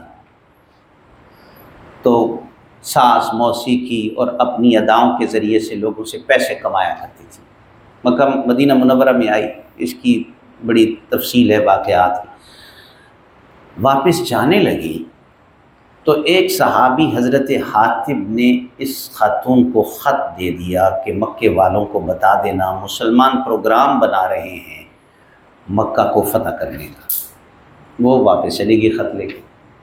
تو ساز موسیقی اور اپنی اداؤں کے ذریعے سے لوگوں سے پیسے کمایا کرتی تھی۔ مکہ مدینہ منورہ میں آئی، اس کی بڑی تفصیل ہے، واقعات۔ واپس جانے لگی تو ایک صحابی حضرت حاتب نے اس خاتون کو خط دے دیا کہ مکے والوں کو بتا دینا مسلمان پروگرام بنا رہے ہیں مکہ کو فتح کرنے کا۔ وہ واپس چلی گئی خط لے کے۔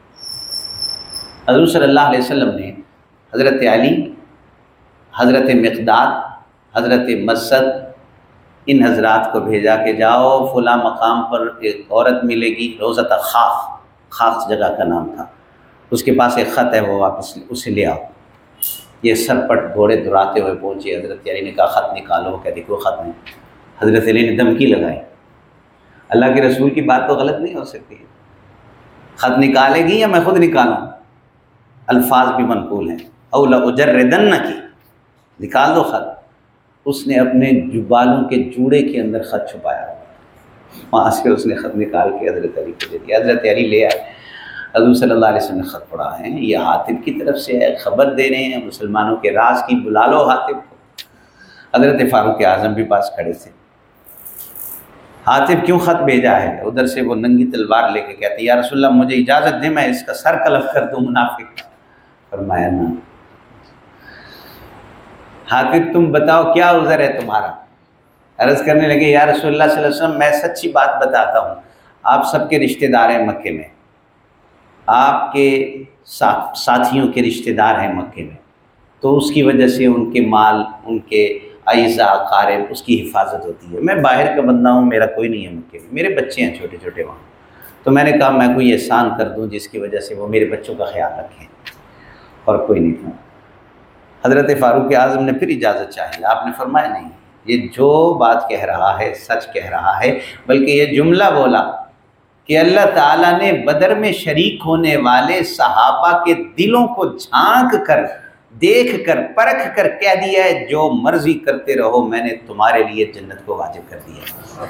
حضور صلی اللہ علیہ وسلم نے حضرت علی، حضرت مقداد، حضرت مسعد، ان حضرات کو بھیجا کہ جاؤ فلاں مقام پر ایک عورت ملے گی، روزہ خاص خاص جگہ کا نام تھا، اس کے پاس ایک خط ہے، وہ واپس اسے لے آؤ۔ یہ سرپٹ گھوڑے دوڑاتے ہوئے پہنچے، حضرت علی نے کہا خط نکالو، وہ کہتے کوئی خط نہیں۔ حضرت علی نے دھمکی لگائی، اللہ کے رسول کی بات تو غلط نہیں ہو سکتی، خط نکالے گی یا میں خود نکالوں؟ الفاظ بھی منقول ہیں، او لأجردنک، نکال دو خط۔ اس نے اپنے بالوں کے جوڑے کے اندر خط چھپایا، وہاں سے اس نے خط نکال کے حضرت علی کو دے دیا۔ حضرت علی لے آئے، حضور صلی اللہ علیہ وسلم نے خط پڑھا ہے، یہ حاطب کی طرف سے ہے، خبر دے رہے ہیں مسلمانوں کے راز کی، بلا لو حاطب کو۔ حضرت فاروق اعظم بھی پاس کھڑے تھے۔ حاطب کیوں خط بھیجا ہے؟ ادھر سے وہ ننگی تلوار لے کے کہتے یا رسول اللہ مجھے اجازت دیں میں اس کا سر قلف کر دوں منافق کا۔ فرمایا نہ، حاطب تم بتاؤ کیا عذر ہے تمہارا؟ عرض کرنے لگے یا رسول اللہ صلی اللہ علیہ وسلم میں سچی بات بتاتا ہوں، آپ سب کے رشتہ دار ہیں مکے میں، آپ کے ساتھ ساتھیوں کے رشتہ دار ہیں مکے میں، تو اس کی وجہ سے ان کے مال، ان کے اعزاء اقارب، اس کی حفاظت ہوتی ہے۔ میں باہر کا بندہ ہوں، میرا کوئی نہیں ہے مکے میں، میرے بچے ہیں چھوٹے چھوٹے وہاں، تو میں نے کہا میں کوئی احسان کر دوں جس کی وجہ سے وہ میرے بچوں کا خیال رکھیں، اور کوئی نہیں تھا۔ حضرت فاروق اعظم نے پھر اجازت چاہی، آپ نے فرمایا نہیں، یہ جو بات کہہ رہا ہے سچ کہہ رہا ہے، بلکہ یہ جملہ بولا کہ اللہ تعالیٰ نے بدر میں شریک ہونے والے صحابہ کے دلوں کو جھانک کر، دیکھ کر، پرکھ کر کہہ دیا ہے جو مرضی کرتے رہو، میں نے تمہارے لیے جنت کو واجب کر دیا۔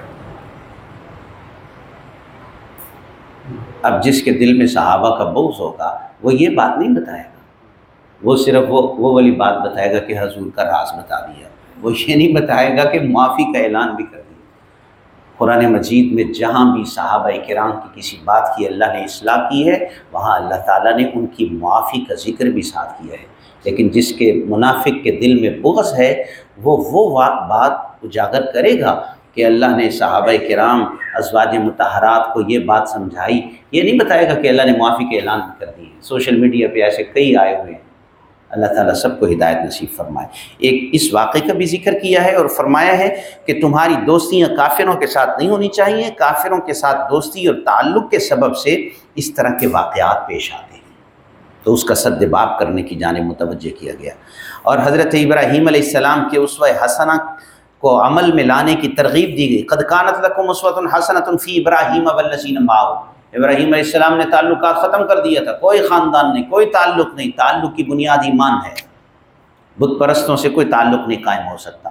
اب جس کے دل میں صحابہ کا بغض ہوگا وہ یہ بات نہیں بتائے گا، وہ صرف وہ وہ والی بات بتائے گا کہ حضور کا راز بتا دیا، وہ یہ نہیں بتائے گا کہ معافی کا اعلان بھی کر دیا۔ قرآن مجید میں جہاں بھی صحابہ کرام کی کسی بات کی اللہ نے اصلاح کی ہے، وہاں اللہ تعالیٰ نے ان کی معافی کا ذکر بھی ساتھ کیا ہے، لیکن جس کے منافق کے دل میں بغض ہے وہ وہ بات اجاگر کرے گا کہ اللہ نے صحابہ کرام ازواج مطہرات کو یہ بات سمجھائی، یہ نہیں بتائے گا کہ اللہ نے معافی کے اعلان بھی کر دیے۔ سوشل میڈیا پہ ایسے کئی آئے ہوئے ہیں، اللہ تعالیٰ سب کو ہدایت نصیب فرمائے۔ ایک اس واقعے کا بھی ذکر کیا ہے اور فرمایا ہے کہ تمہاری دوستیاں کافروں کے ساتھ نہیں ہونی چاہیے، کافروں کے ساتھ دوستی اور تعلق کے سبب سے اس طرح کے واقعات پیش آتے ہیں، تو اس کا سد باب کرنے کی جانب متوجہ کیا گیا۔ اور حضرت ابراہیم علیہ السلام کے اسوہ حسنہ کو عمل میں لانے کی ترغیب دی گئی۔ قد کانت لکم اسوۃ حسنۃ فی ابراہیم والذین معہ، ابراہیم علیہ السلام نے تعلقات ختم کر دیا تھا، کوئی خاندان نہیں، کوئی تعلق نہیں، تعلق کی بنیاد ایمان ہے، بت پرستوں سے کوئی تعلق نہیں قائم ہو سکتا،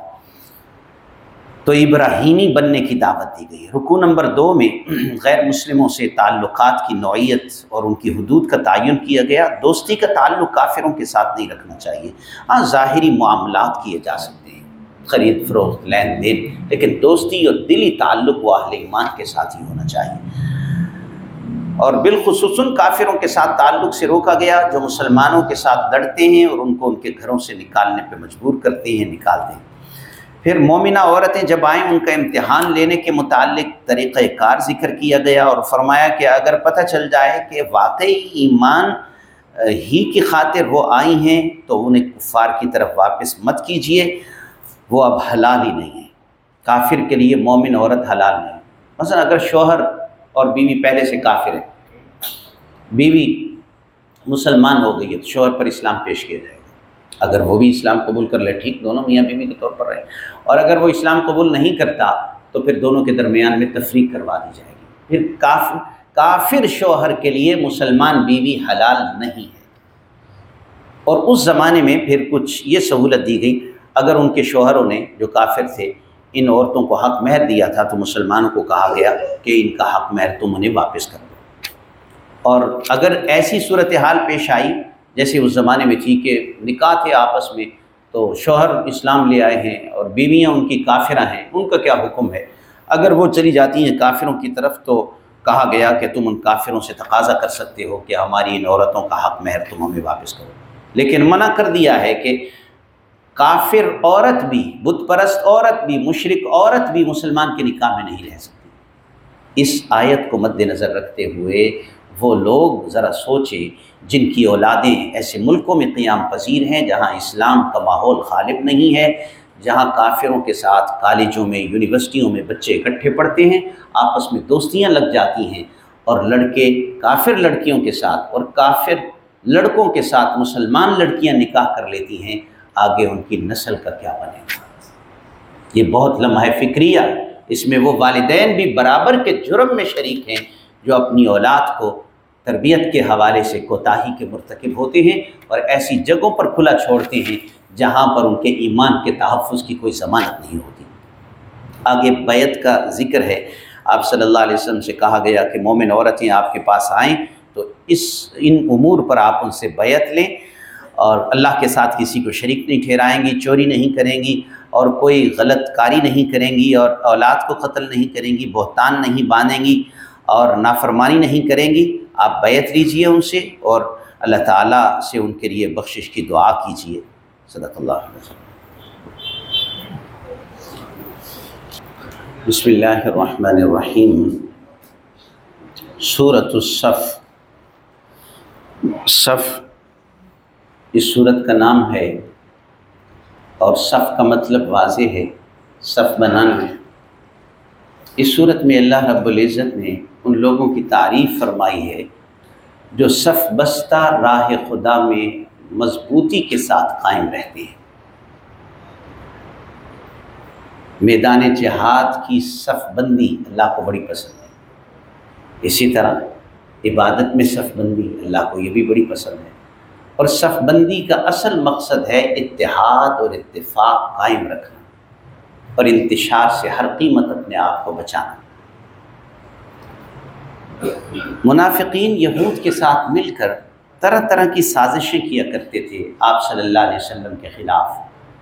تو ابراہیمی بننے کی دعوت دی گئی۔ رکوع نمبر دو میں غیر مسلموں سے تعلقات کی نوعیت اور ان کی حدود کا تعین کیا گیا۔ دوستی کا تعلق کافروں کے ساتھ نہیں رکھنا چاہیے، ہاں ظاہری معاملات کیے جا سکتے ہیں، خرید فروخت، لین دین، لیکن دوستی اور دلی تعلق وہ اہل ایمان کے ساتھ ہی ہونا چاہیے۔ اور بالخصوصاً کافروں کے ساتھ تعلق سے روکا گیا جو مسلمانوں کے ساتھ لڑتے ہیں اور ان کو ان کے گھروں سے نکالنے پہ مجبور کرتے ہیں، نکالتے ہیں۔ پھر مومنہ عورتیں جب آئیں ان کا امتحان لینے کے متعلق طریقہ کار ذکر کیا گیا اور فرمایا کہ اگر پتہ چل جائے کہ واقعی ایمان ہی کی خاطر وہ آئی ہیں تو انہیں کفار کی طرف واپس مت کیجیے، وہ اب حلال ہی نہیں ہے، کافر کے لیے مومن عورت حلال نہیں۔ مثلا اگر شوہر اور بیوی پہلے سے کافر ہے، بیوی مسلمان ہو گئی ہے تو شوہر پر اسلام پیش کیا جائے گا، اگر وہ بھی اسلام قبول کر لے ٹھیک، دونوں میاں بیوی کے طور پر رہے، اور اگر وہ اسلام قبول نہیں کرتا تو پھر دونوں کے درمیان میں تفریق کروا دی جائے گی۔ پھر کافر کافر شوہر کے لیے مسلمان بیوی حلال نہیں ہے۔ اور اس زمانے میں پھر کچھ یہ سہولت دی گئی، اگر ان کے شوہروں نے جو کافر تھے ان عورتوں کو حق مہر دیا تھا تو مسلمانوں کو کہا گیا کہ ان کا حق مہر تم انہیں واپس کر دو۔ اور اگر ایسی صورتحال پیش آئی جیسے اس زمانے میں تھی کہ نکاح تھے آپس میں، تو شوہر اسلام لے آئے ہیں اور بیویاں ان کی کافرہ ہیں، ان کا کیا حکم ہے؟ اگر وہ چلی جاتی ہیں کافروں کی طرف تو کہا گیا کہ تم ان کافروں سے تقاضا کر سکتے ہو کہ ہماری ان عورتوں کا حق مہر تم ہمیں واپس کرو، لیکن منع کر دیا ہے کہ کافر عورت بھی، بت پرست عورت بھی، مشرک عورت بھی مسلمان کے نکاح میں نہیں رہ سکتی۔ اس آیت کو مد نظر رکھتے ہوئے وہ لوگ ذرا سوچیں جن کی اولادیں ایسے ملکوں میں قیام پذیر ہیں جہاں اسلام کا ماحول غالب نہیں ہے، جہاں کافروں کے ساتھ کالجوں میں یونیورسٹیوں میں بچے اکٹھے پڑھتے ہیں، آپس میں دوستیاں لگ جاتی ہیں، اور لڑکے کافر لڑکیوں کے ساتھ اور کافر لڑکوں کے ساتھ مسلمان لڑکیاں نکاح کر لیتی ہیں، آگے ان کی نسل کا کیا بنے گا؟ یہ بہت لمحہ فکریہ، اس میں وہ والدین بھی برابر کے جرم میں شریک ہیں جو اپنی اولاد کو تربیت کے حوالے سے کوتاہی کے مرتکب ہوتے ہیں اور ایسی جگہوں پر کھلا چھوڑتے ہیں جہاں پر ان کے ایمان کے تحفظ کی کوئی ضمانت نہیں ہوتی۔ آگے بیعت کا ذکر ہے۔ آپ صلی اللہ علیہ وسلم سے کہا گیا کہ مومن عورتیں آپ کے پاس آئیں تو اس ان امور پر آپ ان سے بیعت لیں، اور اللہ کے ساتھ کسی کو شریک نہیں ٹھہرائیں گی، چوری نہیں کریں گی، اور کوئی غلط کاری نہیں کریں گی، اور اولاد کو قتل نہیں کریں گی، بہتان نہیں باندھیں گی، اور نافرمانی نہیں کریں گی۔ آپ بیعت لیجئے ان سے، اور اللہ تعالیٰ سے ان کے لیے بخشش کی دعا کیجئے۔ صدق اللہ علیہ وسلم۔ بسم اللہ الرحمن الرحیم۔ سورۃ الصف۔ صف اس سورت کا نام ہے، اور صف کا مطلب واضح ہے، صف بنانا ہے۔ اس سورت میں اللہ رب العزت نے ان لوگوں کی تعریف فرمائی ہے جو صف بستہ راہ خدا میں مضبوطی کے ساتھ قائم رہتے ہیں۔ میدان جہاد کی صف بندی اللہ کو بڑی پسند ہے، اسی طرح عبادت میں صف بندی اللہ کو یہ بھی بڑی پسند ہے، اور صف بندی کا اصل مقصد ہے اتحاد اور اتفاق قائم رکھنا اور انتشار سے ہر قیمت اپنے آپ کو بچانا۔ منافقین یہود کے ساتھ مل کر طرح طرح کی سازشیں کیا کرتے تھے آپ صلی اللہ علیہ وسلم کے خلاف،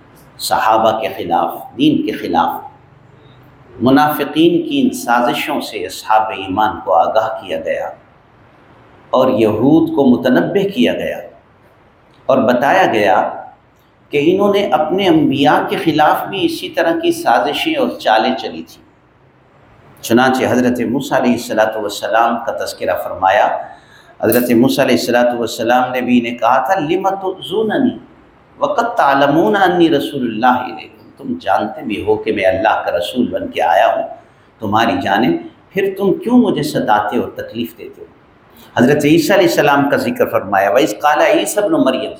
صحابہ کے خلاف، دین کے خلاف۔ منافقین کی ان سازشوں سے اصحاب ایمان کو آگاہ کیا گیا اور یہود کو متنبہ کیا گیا، اور بتایا گیا کہ انہوں نے اپنے انبیاء کے خلاف بھی اسی طرح کی سازشیں اور چالیں چلی تھیں۔ چنانچہ حضرت موسیٰ علیہ الصلوۃ والسلام کا تذکرہ فرمایا۔ حضرت موسیٰ علیہ الصلوۃ والسلام نے بھی انہیں کہا تھا لِمَ تُؤْذُونَنِی وَقَدْ تَعْلَمُونَ أَنِّی رَسُولُ اللَّهِ إِلَیکُم، تم جانتے بھی ہو کہ میں اللہ کا رسول بن کے آیا ہوں تمہاری جانب، پھر تم کیوں مجھے ستاتے اور تکلیف دیتے ہو؟ حضرت عیسیٰ علیہ السلام کا ذکر فرمایا، وَإِذْ قَالَ عِیسیٰ ابْنُ مَرْیَم،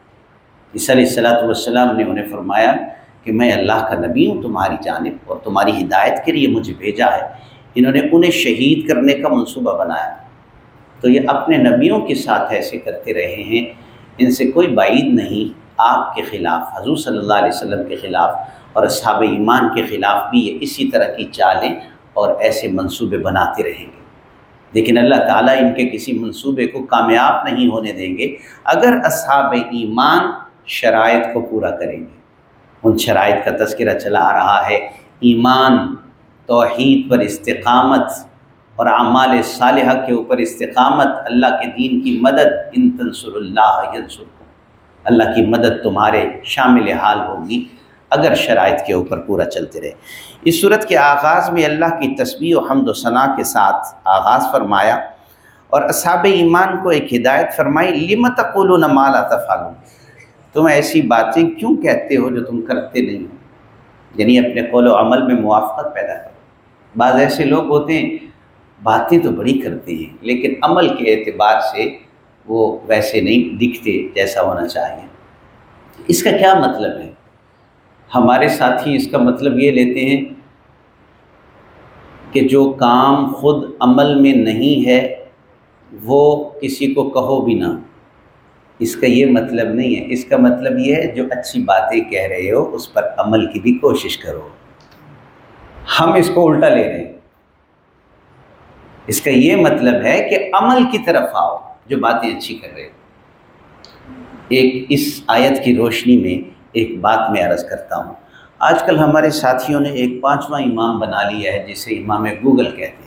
عیسیٰ علیہ الصلوۃ والسلام نے انہیں فرمایا کہ میں اللہ کا نبی ہوں تمہاری جانب، اور تمہاری ہدایت کے لیے مجھے بھیجا ہے۔ انہوں نے انہیں شہید کرنے کا منصوبہ بنایا، تو یہ اپنے نبیوں کے ساتھ ایسے کرتے رہے ہیں، ان سے کوئی بعید نہیں۔ آپ کے خلاف، حضور صلی اللہ علیہ وسلم کے خلاف اور اصحاب ایمان کے خلاف بھی یہ اسی طرح کی چالیں اور ایسے منصوبے بناتے رہیں گے، لیکن اللہ تعالیٰ ان کے کسی منصوبے کو کامیاب نہیں ہونے دیں گے اگر اصحاب ایمان شرائط کو پورا کریں گے۔ ان شرائط کا تذکرہ چلا آ رہا ہے، ایمان، توحید پر استقامت اور اعمال صالحہ کے اوپر استقامت، اللہ کے دین کی مدد، ان تنصر اللہ ینصرکم، اللہ کی مدد تمہارے شامل حال ہوگی اگر شرائط کے اوپر پورا چلتے رہے۔ اس صورت کے آغاز میں اللہ کی تسبیح و حمد و ثنا کے ساتھ آغاز فرمایا اور اصحاب ایمان کو ایک ہدایت فرمائی، لِمَ تَقُولُونَ مَا لَا تَفْعَلُونَ، تم ایسی باتیں کیوں کہتے ہو جو تم کرتے نہیں ہو، یعنی اپنے قول و عمل میں موافقت پیدا کرو۔ بعض ایسے لوگ ہوتے ہیں باتیں تو بڑی کرتے ہیں لیکن عمل کے اعتبار سے وہ ویسے نہیں دکھتے جیسا ہونا چاہیے۔ اس کا کیا مطلب ہے؟ ہمارے ساتھی اس کا مطلب یہ لیتے ہیں کہ جو کام خود عمل میں نہیں ہے وہ کسی کو کہو بھی نہ، اس کا یہ مطلب نہیں ہے۔ اس کا مطلب یہ ہے جو اچھی باتیں کہہ رہے ہو اس پر عمل کی بھی کوشش کرو۔ ہم اس کو الٹا لے رہے ہیں، اس کا یہ مطلب ہے کہ عمل کی طرف آؤ جو باتیں اچھی کر رہے ہو۔ ایک اس آیت کی روشنی میں ایک بات میں عرض کرتا ہوں، آج کل ہمارے ساتھیوں نے ایک پانچواں امام بنا لیا ہے جسے امام گوگل کہتے ہیں۔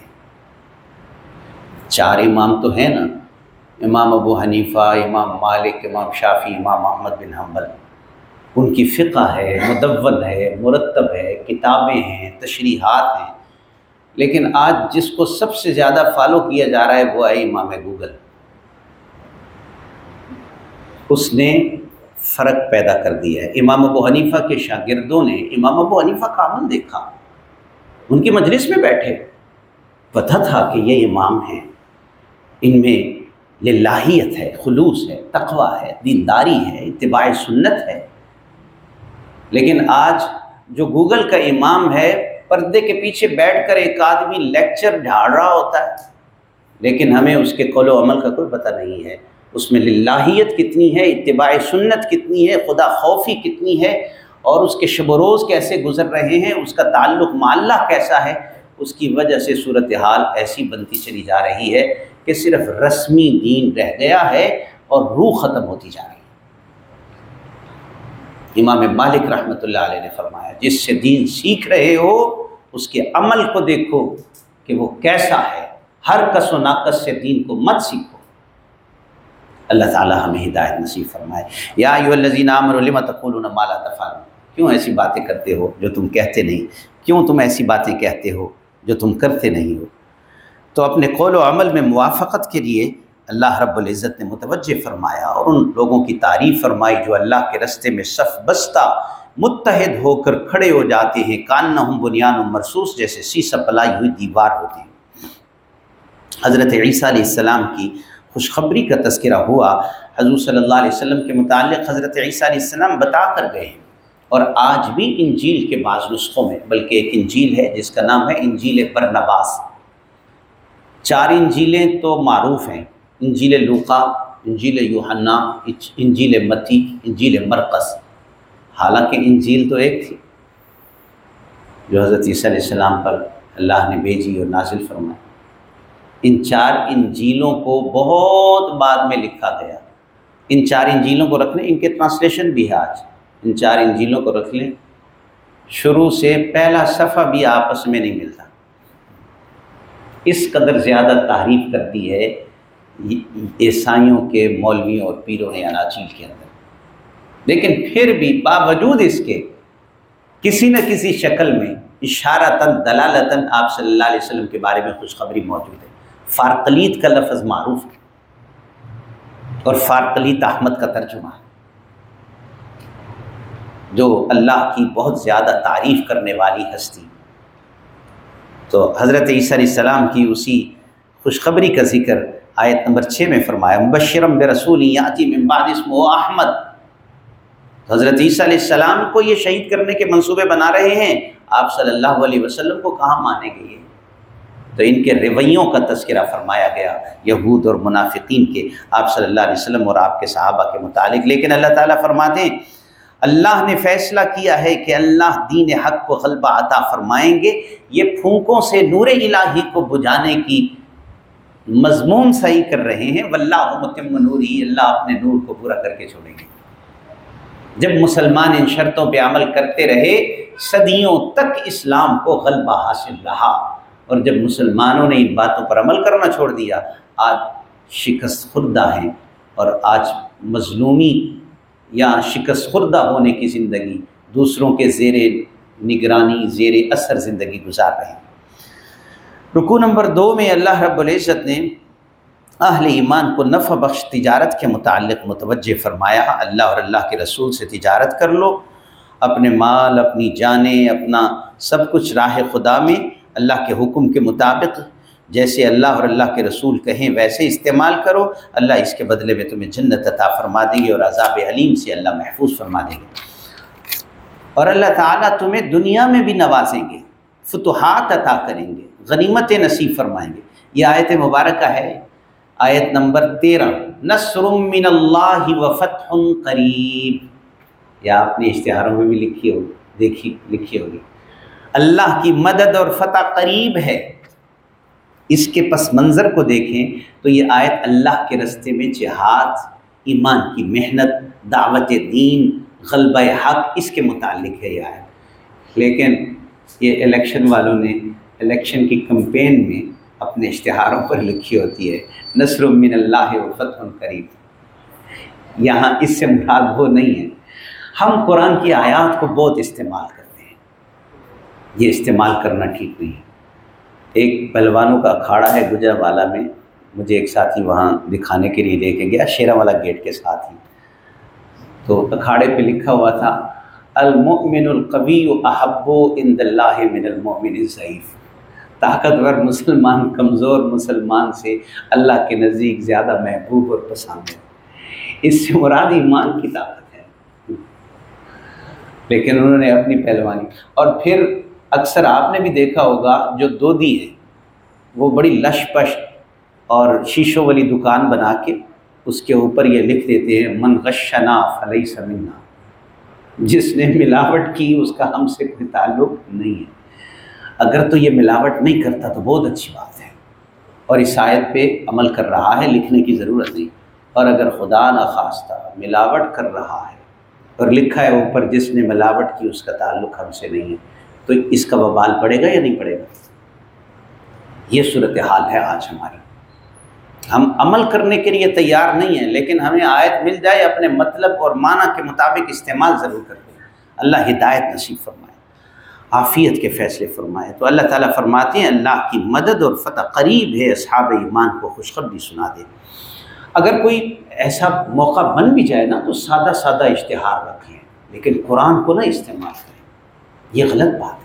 چار امام تو ہیں نا، امام ابو حنیفہ، امام مالک، امام شافعی، امام احمد بن حنبل، ان کی فقہ ہے، مدون ہے، مرتب ہے، کتابیں ہیں، تشریحات ہیں، لیکن آج جس کو سب سے زیادہ فالو کیا جا رہا ہے وہ ہے امام گوگل۔ اس نے فرق پیدا کر دیا ہے۔ امام ابو حنیفہ کے شاگردوں نے امام ابو حنیفہ کا عمل دیکھا، ان کی مجلس میں بیٹھے، پتہ تھا کہ یہ امام ہیں، ان میں للہیت ہے، خلوص ہے، تقویٰ ہے، دینداری ہے، اتباع سنت ہے۔ لیکن آج جو گوگل کا امام ہے، پردے کے پیچھے بیٹھ کر ایک آدمی لیکچر جھاڑ رہا ہوتا ہے، لیکن ہمیں اس کے قول و عمل کا کوئی پتہ نہیں ہے، اس میں للہیت کتنی ہے، اتباع سنت کتنی ہے، خدا خوفی کتنی ہے، اور اس کے شب و روز کیسے گزر رہے ہیں، اس کا تعلق مع اللہ کیسا ہے۔ اس کی وجہ سے صورتحال ایسی بنتی چلی جا رہی ہے کہ صرف رسمی دین رہ گیا ہے اور روح ختم ہوتی جا رہی ہے۔ امام مالک رحمۃ اللہ علیہ نے فرمایا، جس سے دین سیکھ رہے ہو اس کے عمل کو دیکھو کہ وہ کیسا ہے، ہر کس و ناقص سے دین کو مت سیکھو۔ اللہ تعالی ہمیں ہدایت نصیب فرمائے۔ یا ایھا الذین آمنوا لم تقولون ما لا تفعلون، کیوں ایسی باتیں کرتے ہو جو تم کہتے نہیں، کیوں تم ایسی باتیں کہتے ہو جو تم کرتے نہیں ہو۔ تو اپنے قول و عمل میں موافقت کے لیے اللہ رب العزت نے متوجہ فرمایا اور ان لوگوں کی تعریف فرمائی جو اللہ کے رستے میں صف بستہ متحد ہو کر کھڑے ہو جاتے ہیں، کانہم بنیان مرصوص، جیسے سیسہ پلائی ہوئی دیوار ہوتی ہے۔ حضرت عیسیٰ علیہ السلام کی خوشخبری کا تذکرہ ہوا، حضور صلی اللہ علیہ وسلم کے متعلق حضرت عیسیٰ علیہ السلام بتا کر گئے ہیں، اور آج بھی انجیل کے بعض نسخوں میں، بلکہ ایک انجیل ہے جس کا نام ہے انجیل برنباس۔ چار انجیلیں تو معروف ہیں، انجیل لوقا، انجیل یوحنا، انجیل متی، انجیل مرقس، حالانکہ انجیل تو ایک تھی جو حضرت عیسیٰ علیہ السلام پر اللہ نے بھیجی اور نازل فرمائی۔ ان چار انجیلوں کو بہت بعد میں لکھا گیا۔ ان چار انجیلوں کو رکھ لیں، ان کے ٹرانسلیشن بھی ہے آج، ان چار انجیلوں کو رکھ لیں، شروع سے پہلا صفحہ بھی آپس میں نہیں ملتا، اس قدر زیادہ تحریف کر دی ہے عیسائیوں کے مولویوں اور پیروں نے اناجیل کے اندر۔ لیکن پھر بھی باوجود اس کے کسی نہ کسی شکل میں اشارتاً دلالتاً آپ صلی اللہ علیہ وسلم کے بارے میں خوشخبری موجود ہے۔ فارقلیت کا لفظ معروف ہے، اور فارقلیت احمد کا ترجمہ ہے، جو اللہ کی بہت زیادہ تعریف کرنے والی ہستی۔ تو حضرت عیسیٰ علیہ السلام کی اسی خوشخبری کا ذکر آیت نمبر چھ میں فرمایا، مبشرم برسول یاتی من بعد اسمہ احمد۔ حضرت عیسیٰ علیہ السلام کو یہ شہید کرنے کے منصوبے بنا رہے ہیں، آپ صلی اللہ علیہ وسلم کو کہاں مانیں گے یہ؟ تو ان کے رویوں کا تذکرہ فرمایا گیا، یہود اور منافقین کے، آپ صلی اللہ علیہ وسلم اور آپ کے صحابہ کے متعلق۔ لیکن اللہ تعالیٰ فرماتے ہیں اللہ نے فیصلہ کیا ہے کہ اللہ دین حق کو غلبہ عطا فرمائیں گے، یہ پھونکوں سے نور الہی کو بجھانے کی مضمون صحیح کر رہے ہیں، واللہ متم نورہ، اللہ اپنے نور کو پورا کر کے چھوڑیں گے۔ جب مسلمان ان شرطوں پہ عمل کرتے رہے، صدیوں تک اسلام کو غلبہ حاصل رہا، اور جب مسلمانوں نے ان باتوں پر عمل کرنا چھوڑ دیا، آج شکست خوردہ ہیں، اور آج مظلومی یا شکست خوردہ ہونے کی زندگی، دوسروں کے زیر نگرانی، زیر اثر زندگی گزار رہے ہیں۔ رکوع نمبر دو میں اللہ رب العزت نے اہل ایمان کو نفع بخش تجارت کے متعلق متوجہ فرمایا، اللہ اور اللہ کے رسول سے تجارت کر لو، اپنے مال، اپنی جانیں، اپنا سب کچھ راہ خدا میں اللہ کے حکم کے مطابق جیسے اللہ اور اللہ کے رسول کہیں ویسے استعمال کرو، اللہ اس کے بدلے میں تمہیں جنت عطا فرما دیں گے اور عذاب علیم سے اللہ محفوظ فرما دیں گے، اور اللہ تعالیٰ تمہیں دنیا میں بھی نوازیں گے، فتوحات عطا کریں گے، غنیمتیں نصیب فرمائیں گے۔ یہ آیت مبارکہ ہے آیت نمبر تیرہ، نصر من اللہ وفتح قریب، یا آپ نے اشتہاروں میں بھی لکھی ہوگی، دیکھی لکھی ہوگی، اللہ کی مدد اور فتح قریب ہے۔ اس کے پس منظر کو دیکھیں تو یہ آیت اللہ کے رستے میں جہاد، ایمان کی محنت، دعوت دین، غلبہ حق، اس کے متعلق ہے یہ آیت۔ لیکن یہ الیکشن والوں نے الیکشن کی کمپین میں اپنے اشتہاروں پر لکھی ہوتی ہے نصر من اللہ و فتح قریب، یہاں اس سے مراد وہ نہیں ہے۔ ہم قرآن کی آیات کو بہت استعمال کرتے ہیں، یہ استعمال کرنا ٹھیک نہیں ہے۔ ایک پہلوانوں کا اکھاڑا ہے گجرانوالہ میں، مجھے ایک ساتھی وہاں دکھانے کے لیے لے کے گیا، شیرا والا گیٹ کے ساتھ ہی۔ تو اکھاڑے پہ لکھا ہوا تھا المؤمن القوی احب عند اللہ من المؤمن الضعیف، طاقتور مسلمان کمزور مسلمان سے اللہ کے نزدیک زیادہ محبوب اور پسند ہے۔ اس سے مراد ایمان کی طاقت ہے، لیکن انہوں نے اپنی پہلوانی۔ اور پھر اکثر آپ نے بھی دیکھا ہوگا جو دودی ہے وہ بڑی لش پش اور شیشوں والی دکان بنا کے اس کے اوپر یہ لکھ دیتے ہیں من غشنا فلیس منا، جس نے ملاوٹ کی اس کا ہم سے کوئی تعلق نہیں ہے۔ اگر تو یہ ملاوٹ نہیں کرتا تو بہت اچھی بات ہے، اور اس آیت پہ عمل کر رہا ہے، لکھنے کی ضرورت نہیں۔ اور اگر خدا نخواستہ ملاوٹ کر رہا ہے اور لکھا ہے اوپر جس نے ملاوٹ کی اس کا تعلق ہم سے نہیں ہے، تو اس کا وبال پڑے گا یا نہیں پڑے گا؟ یہ صورتحال ہے آج ہماری۔ ہم عمل کرنے کے لیے تیار نہیں ہیں، لیکن ہمیں آیت مل جائے اپنے مطلب اور معنی کے مطابق استعمال ضرور کرتے ہیں۔ اللہ ہدایت نصیب فرمائے، عافیت کے فیصلے فرمائے۔ تو اللہ تعالیٰ فرماتے ہیں اللہ کی مدد اور فتح قریب ہے، اصحاب ایمان کو خوشخبری سنا دے۔ اگر کوئی ایسا موقع بن بھی جائے نا تو سادہ سادہ اشتہار رکھیں، لیکن قرآن کو نہ استعمال کریں، یہ غلط بات ہے۔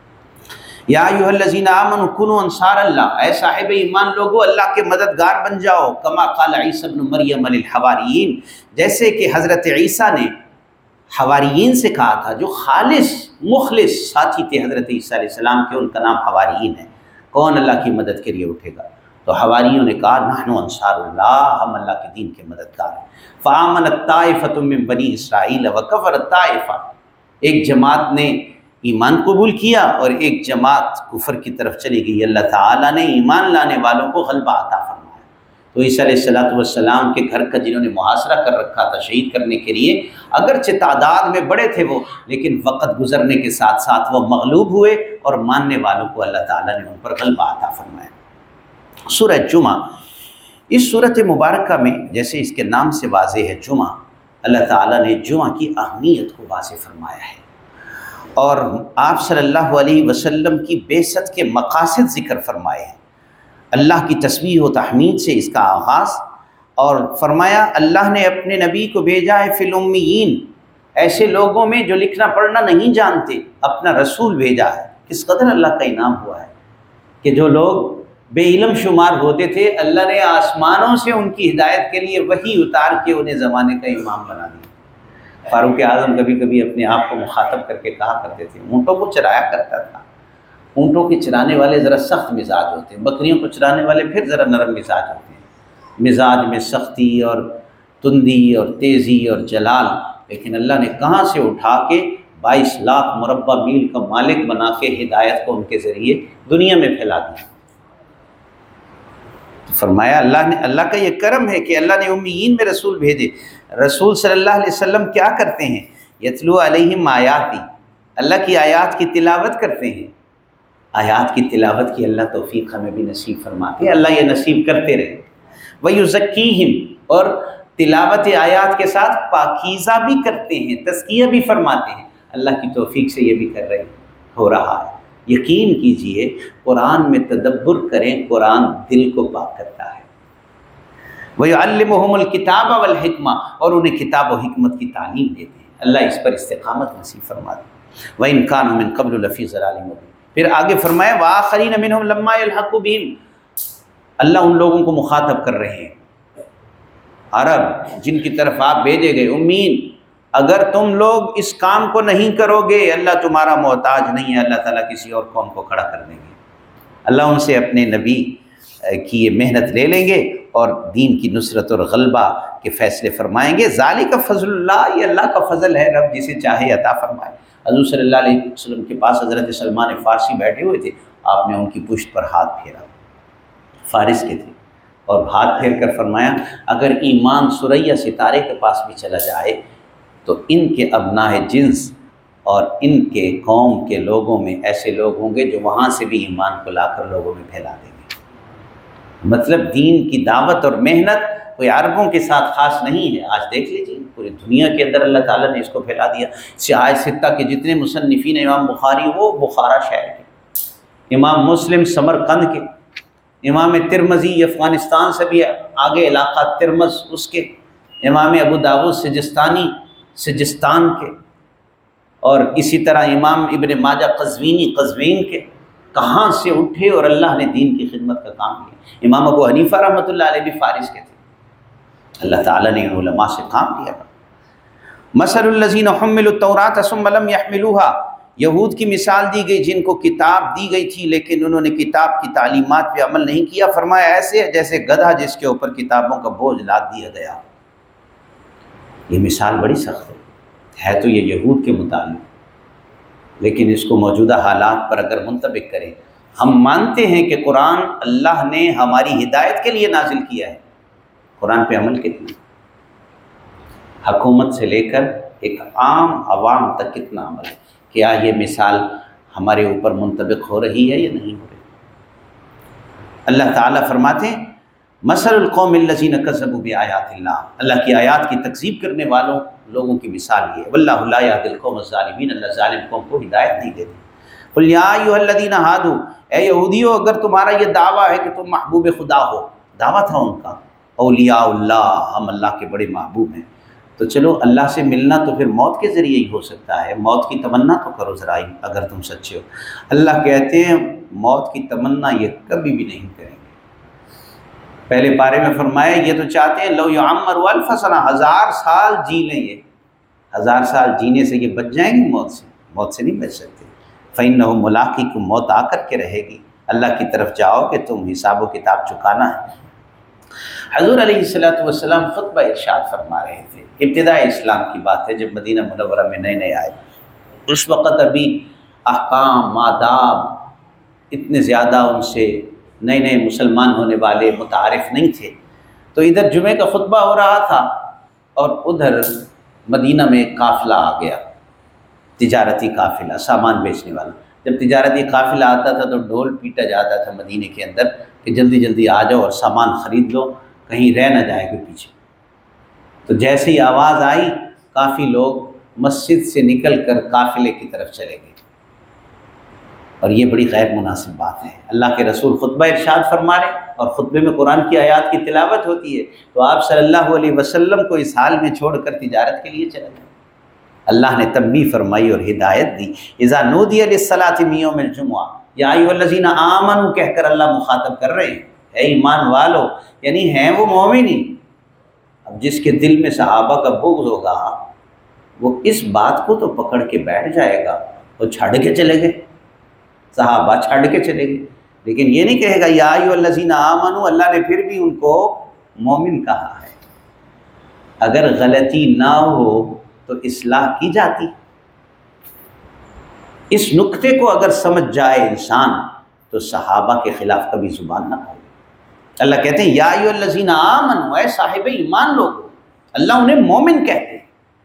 یا ایھا الذین آمنوا کنوا انصار اللہ، اے صاحب ایمان لوگو اللہ کے مددگار بن جاؤ، کما قال عیسی ابن مریم للحواریین، جیسے کہ حضرت عیسیٰ نے حواریین سے کہا تھا، جو خالص مخلص ساتھی تھے حضرت عیسیٰ علیہ السلام کے، ان کا نام حواریین ہے۔ کون اللہ کی مدد کے لیے اٹھے گا؟ تو حواریوں نے کہا نحن انصار اللہ، ہم اللہ کے دین کے مددگار ہیں۔ فآمنت طائفۃ من بنی اسرائیل وکفرت طائفہ، ایک جماعت نے ایمان قبول کیا اور ایک جماعت کفر کی طرف چلی گئی۔ اللہ تعالیٰ نے ایمان لانے والوں کو غلبہ عطا فرمایا۔ تو عیسیٰ علیہ الصلوۃ والسلام کے گھر کا جنہوں نے محاصرہ کر رکھا تھا شہید کرنے کے لیے، اگرچہ تعداد میں بڑے تھے وہ، لیکن وقت گزرنے کے ساتھ ساتھ وہ مغلوب ہوئے اور ماننے والوں کو اللہ تعالیٰ نے ان پر غلبہ عطا فرمایا۔ سورہ جمعہ، اس صورت مبارکہ میں جیسے اس کے نام سے واضح ہے جمعہ، اللہ تعالیٰ نے جمعہ کی اہمیت کو واضح فرمایا ہے، اور آپ صلی اللہ علیہ وسلم کی بعثت کے مقاصد ذکر فرمائے ہیں۔ اللہ کی تسبیح و تحمید سے اس کا آغاز، اور فرمایا اللہ نے اپنے نبی کو بھیجا ہے فی الامیین، ایسے لوگوں میں جو لکھنا پڑھنا نہیں جانتے، اپنا رسول بھیجا ہے۔ کس قدر اللہ کا انعام ہوا ہے کہ جو لوگ بے علم شمار ہوتے تھے، اللہ نے آسمانوں سے ان کی ہدایت کے لیے وحی اتار کے انہیں زمانے کا امام بنا دیا۔ فاروق اعظم کبھی کبھی اپنے آپ کو مخاطب کر کے کہا کرتے تھے، اونٹوں کو چرایا کرتا تھا، اونٹوں کے چرانے والے ذرا سخت مزاج ہوتے ہیں، بکریوں کو چرانے والے پھر ذرا نرم مزاج ہوتے ہیں، مزاج میں سختی اور تندی اور تیزی اور جلال، لیکن اللہ نے کہاں سے اٹھا کے بائیس لاکھ مربع میل کا مالک بنا کے ہدایت کو ان کے ذریعے دنیا میں پھیلا دیا۔ فرمایا اللہ نے، اللہ کا یہ کرم ہے کہ اللہ نے امیین میں رسول بھیجے۔ رسول صلی اللہ علیہ وسلم کیا کرتے ہیں؟ یتلو علیہم آیاتی، اللہ کی آیات کی تلاوت کرتے ہیں۔ آیات کی تلاوت کی اللہ توفیق ہمیں بھی نصیب فرماتے ہیں، اللہ یہ نصیب کرتے رہے۔ وَيُزَكِّيهِمْ، اور تلاوت آیات کے ساتھ پاکیزہ بھی کرتے ہیں، تزکیہ بھی فرماتے ہیں۔ اللہ کی توفیق سے یہ بھی کر رہے ہیں، ہو رہا ہے۔ یقین کیجئے قرآن میں تدبر کریں، قرآن دل کو پاک کرتا ہے۔ وَيُعَلِّمُهُمُ الْكِتَابَ وَالْحِكْمَةَ، اور انہیں کتاب و حکمت کی تعلیم دیتے ہیں۔ اللہ اس پر استقامت نصیب فرما دے۔ وَإِنْ كَانُوا مِنْ قَبْلُ لَفِي ضَلَالٍ مُبِينٍ، پھر آگے فرمایا وَآخَرِينَ مِنْهُمْ لَمَّا يَلْحَقُوا بِهِمْ، اللہ ان لوگوں کو مخاطب کر رہے ہیں، عرب جن کی طرف آپ بھیجے گئے، امین، اگر تم لوگ اس کام کو نہیں کرو گے اللہ تمہارا محتاج نہیں ہے، اللہ تعالیٰ کسی اور قوم کو کھڑا کر دیں گے۔ اللہ ان سے اپنے نبی کی یہ محنت لے لیں گے اور دین کی نصرت اور غلبہ کے فیصلے فرمائیں گے۔ ذالک فضل اللہ، یہ اللہ کا فضل ہے، رب جسے چاہے عطا فرمائے۔ حضور صلی اللہ علیہ وسلم کے پاس حضرت سلمان فارسی بیٹھے ہوئے تھے، آپ نے ان کی پشت پر ہاتھ پھیرا، فارس کے تھے، اور ہاتھ پھیر کر فرمایا اگر ایمان ثریا ستارے کے پاس بھی چلا جائے تو ان کے ابناء جنس اور ان کے قوم کے لوگوں میں ایسے لوگ ہوں گے جو وہاں سے بھی ایمان کو لا کر لوگوں میں پھیلا دیں گے۔ مطلب دین کی دعوت اور محنت کوئی عربوں کے ساتھ خاص نہیں ہے، آج دیکھ لیجیے پوری دنیا کے اندر اللہ تعالیٰ نے اس کو پھیلا دیا۔ سیاہ ستہ کے جتنے مصنفین، امام بخاری وہ بخارا شہر کے، امام مسلم سمرقند کے، امام ترمذی افغانستان سے بھی آگے علاقہ ترمز اس کے، امام ابو داؤد سجستانی سجستان کے، اور اسی طرح امام ابن ماجہ قزوینی قزوین کے، کہاں سے اٹھے اور اللہ نے دین کی خدمت کا کام کیا۔ امام ابو حنیفہ رحمۃ اللہ علیہ بھی فارس کے تھے، اللہ تعالیٰ نے ان علماء سے کام لیا۔ مثل الذین حملوا التوراۃ ثم لم يحملوها، یہود کی مثال دی گئی جن کو کتاب دی گئی تھی لیکن انہوں نے کتاب کی تعلیمات پہ عمل نہیں کیا۔ فرمایا ایسے ہے جیسے گدھا جس کے اوپر کتابوں کا بوجھ لاد دیا گیا۔ یہ مثال بڑی سخت ہے ہے تو یہ یہود کے متعلق، لیکن اس کو موجودہ حالات پر اگر منطبق کریں، ہم مانتے ہیں کہ قرآن اللہ نے ہماری ہدایت کے لیے نازل کیا ہے، قرآن پہ عمل کتنا، حکومت سے لے کر ایک عام عوام تک کتنا عمل ہے، کیا یہ مثال ہمارے اوپر منطبق ہو رہی ہے یا نہیں ہو رہی؟ اللہ تعالیٰ فرماتے ہیں مثل القوم الذین کذبوا بآیات اللہ، اللہ کی آیات کی تکذیب کرنے والوں لوگوں کی مثال یہ ہے، واللہ لا یہدی القوم الظالمین، اللہ ظالم قوم کو ہدایت نہیں دیتے۔ قل یا ایھا الذین ھادوا، اے یہودیو اگر تمہارا یہ دعویٰ ہے کہ تم محبوب خدا ہو، دعویٰ تھا ان کا، اولیاء اللہ، ہم اللہ کے بڑے محبوب ہیں، تو چلو اللہ سے ملنا تو پھر موت کے ذریعے ہی ہو سکتا ہے، موت کی تمنا تو کرو ذرا ہی اگر تم سچے ہو۔ اللہ کہتے ہیں موت کی تمنا یہ کبھی بھی نہیں کریں گے۔ پہلے پارے میں فرمایا یہ تو چاہتے ہیں لو یعمر الف سنہ، ہزار سال جی لیں، یہ ہزار سال جینے سے یہ بچ جائیں گے موت سے، موت سے نہیں بچ سکتے۔ فإنہ ملاقیکم، موت آ کر کے رہے گی، اللہ کی طرف جاؤ کہ تم حساب و کتاب چکانا ہے۔ حضور علیہ الصلوۃ والسلام خطبہ ارشاد فرما رہے تھے، ابتداء اسلام کی بات ہے، جب مدینہ منورہ میں نئے نئے آئے، اس وقت ابھی احکام آداب اتنے زیادہ ان سے نئے نئے مسلمان ہونے والے متعارف نہیں تھے، تو ادھر جمعہ کا خطبہ ہو رہا تھا اور ادھر مدینہ میں ایک قافلہ آ گیا، تجارتی قافلہ، سامان بیچنے والا۔ جب تجارتی قافلہ آتا تھا تو ڈھول پیٹا جاتا تھا مدینے کے اندر کہ جلدی جلدی آ جاؤ اور سامان خرید لو، کہیں رہ نہ جائے کوئی پیچھے۔ تو جیسے ہی آواز آئی کافی لوگ مسجد سے نکل کر قافلے کی طرف چلے گئے، اور یہ بڑی غیر مناسب بات ہے۔ اللہ کے رسول خطبہ ارشاد فرما رہے اور خطبے میں قرآن کی آیات کی تلاوت ہوتی ہے، تو آپ صلی اللہ علیہ وسلم کو اس حال میں چھوڑ کر تجارت کے لیے چلے گئے۔ اللہ نے تنبیہ فرمائی اور ہدایت دی، اذا نودی للصلاۃ من یوم الجمعہ، یا ایھا الذین آمنوا کہہ کر اللہ مخاطب کر رہے ہیں، اے ایمان والو، یعنی ہیں وہ مومن ہی۔ اب جس کے دل میں صحابہ کا بغض ہوگا وہ اس بات کو تو پکڑ کے بیٹھ جائے گا، وہ چھڑ کے چلے گئے، صحابہ چھڑ کے چلے گئے، لیکن یہ نہیں کہے گا یا ایھا الذین آمنوا، اللہ نے پھر بھی ان کو مومن کہا ہے۔ اگر غلطی نہ ہو تو اصلاح کی جاتی، اس نقطے کو اگر سمجھ جائے انسان تو صحابہ کے خلاف کبھی زبان نہ کھولے۔ اللہ کہتے ہیں یا ایھا الذین آمنوا، اے صاحب ایمان لوگو، اللہ انہیں مومن کہتے ہیں۔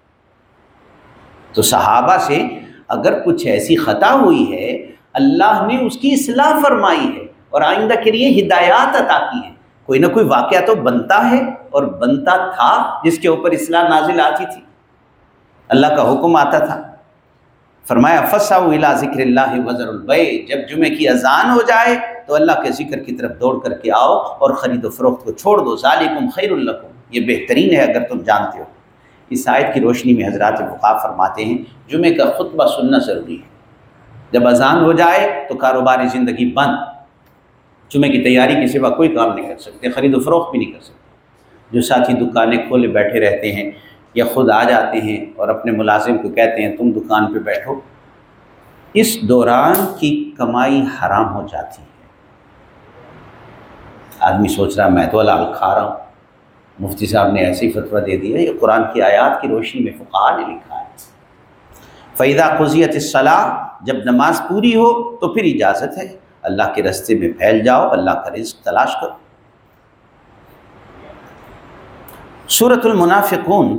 تو صحابہ سے اگر کچھ ایسی خطا ہوئی ہے اللہ نے اس کی اصلاح فرمائی ہے اور آئندہ کے لیے ہدایات عطا کی ہیں۔ کوئی نہ کوئی واقعہ تو بنتا ہے اور بنتا تھا جس کے اوپر اصلاح نازل آتی تھی، اللہ کا حکم آتا تھا۔ فرمایا فَسَعُوا إِلَىٰ ذِكْرِ اللَّهِ وَذَرُوا الْبَيْعَ، جب جمعے کی اذان ہو جائے تو اللہ کے ذکر کی طرف دوڑ کر کے آؤ اور خرید و فروخت کو چھوڑ دو، ذَلِكُمْ خَيْرٌ لَكُمْ، یہ بہترین ہے اگر تم جانتے ہو۔ اس آیت کی روشنی میں حضرات فقہا فرماتے ہیں جمعے کا خطبہ سننا ضروری ہے۔ جب اذان ہو جائے تو کاروباری زندگی بند، جمعے کی تیاری کے سوا کوئی کام نہیں کر سکتے، خرید و فروخت بھی نہیں کر سکتے۔ جو ساتھی دکانیں کھولے بیٹھے رہتے ہیں یا خود آ جاتے ہیں اور اپنے ملازم کو کہتے ہیں تم دکان پہ بیٹھو، اس دوران کی کمائی حرام ہو جاتی ہے۔ آدمی سوچ رہا میں تو حلال کھا رہا ہوں، مفتی صاحب نے ایسی فتویٰ دے دیا، یہ قرآن کی آیات کی روشنی میں فقہا نے لکھا ہے۔ فَإِذَا قُضِيَتِ الصَّلَاةُ، جب نماز پوری ہو تو پھر اجازت ہے اللہ کے راستے میں پھیل جاؤ، اللہ کا رزق تلاش کرو۔ سورۃ المنافقون،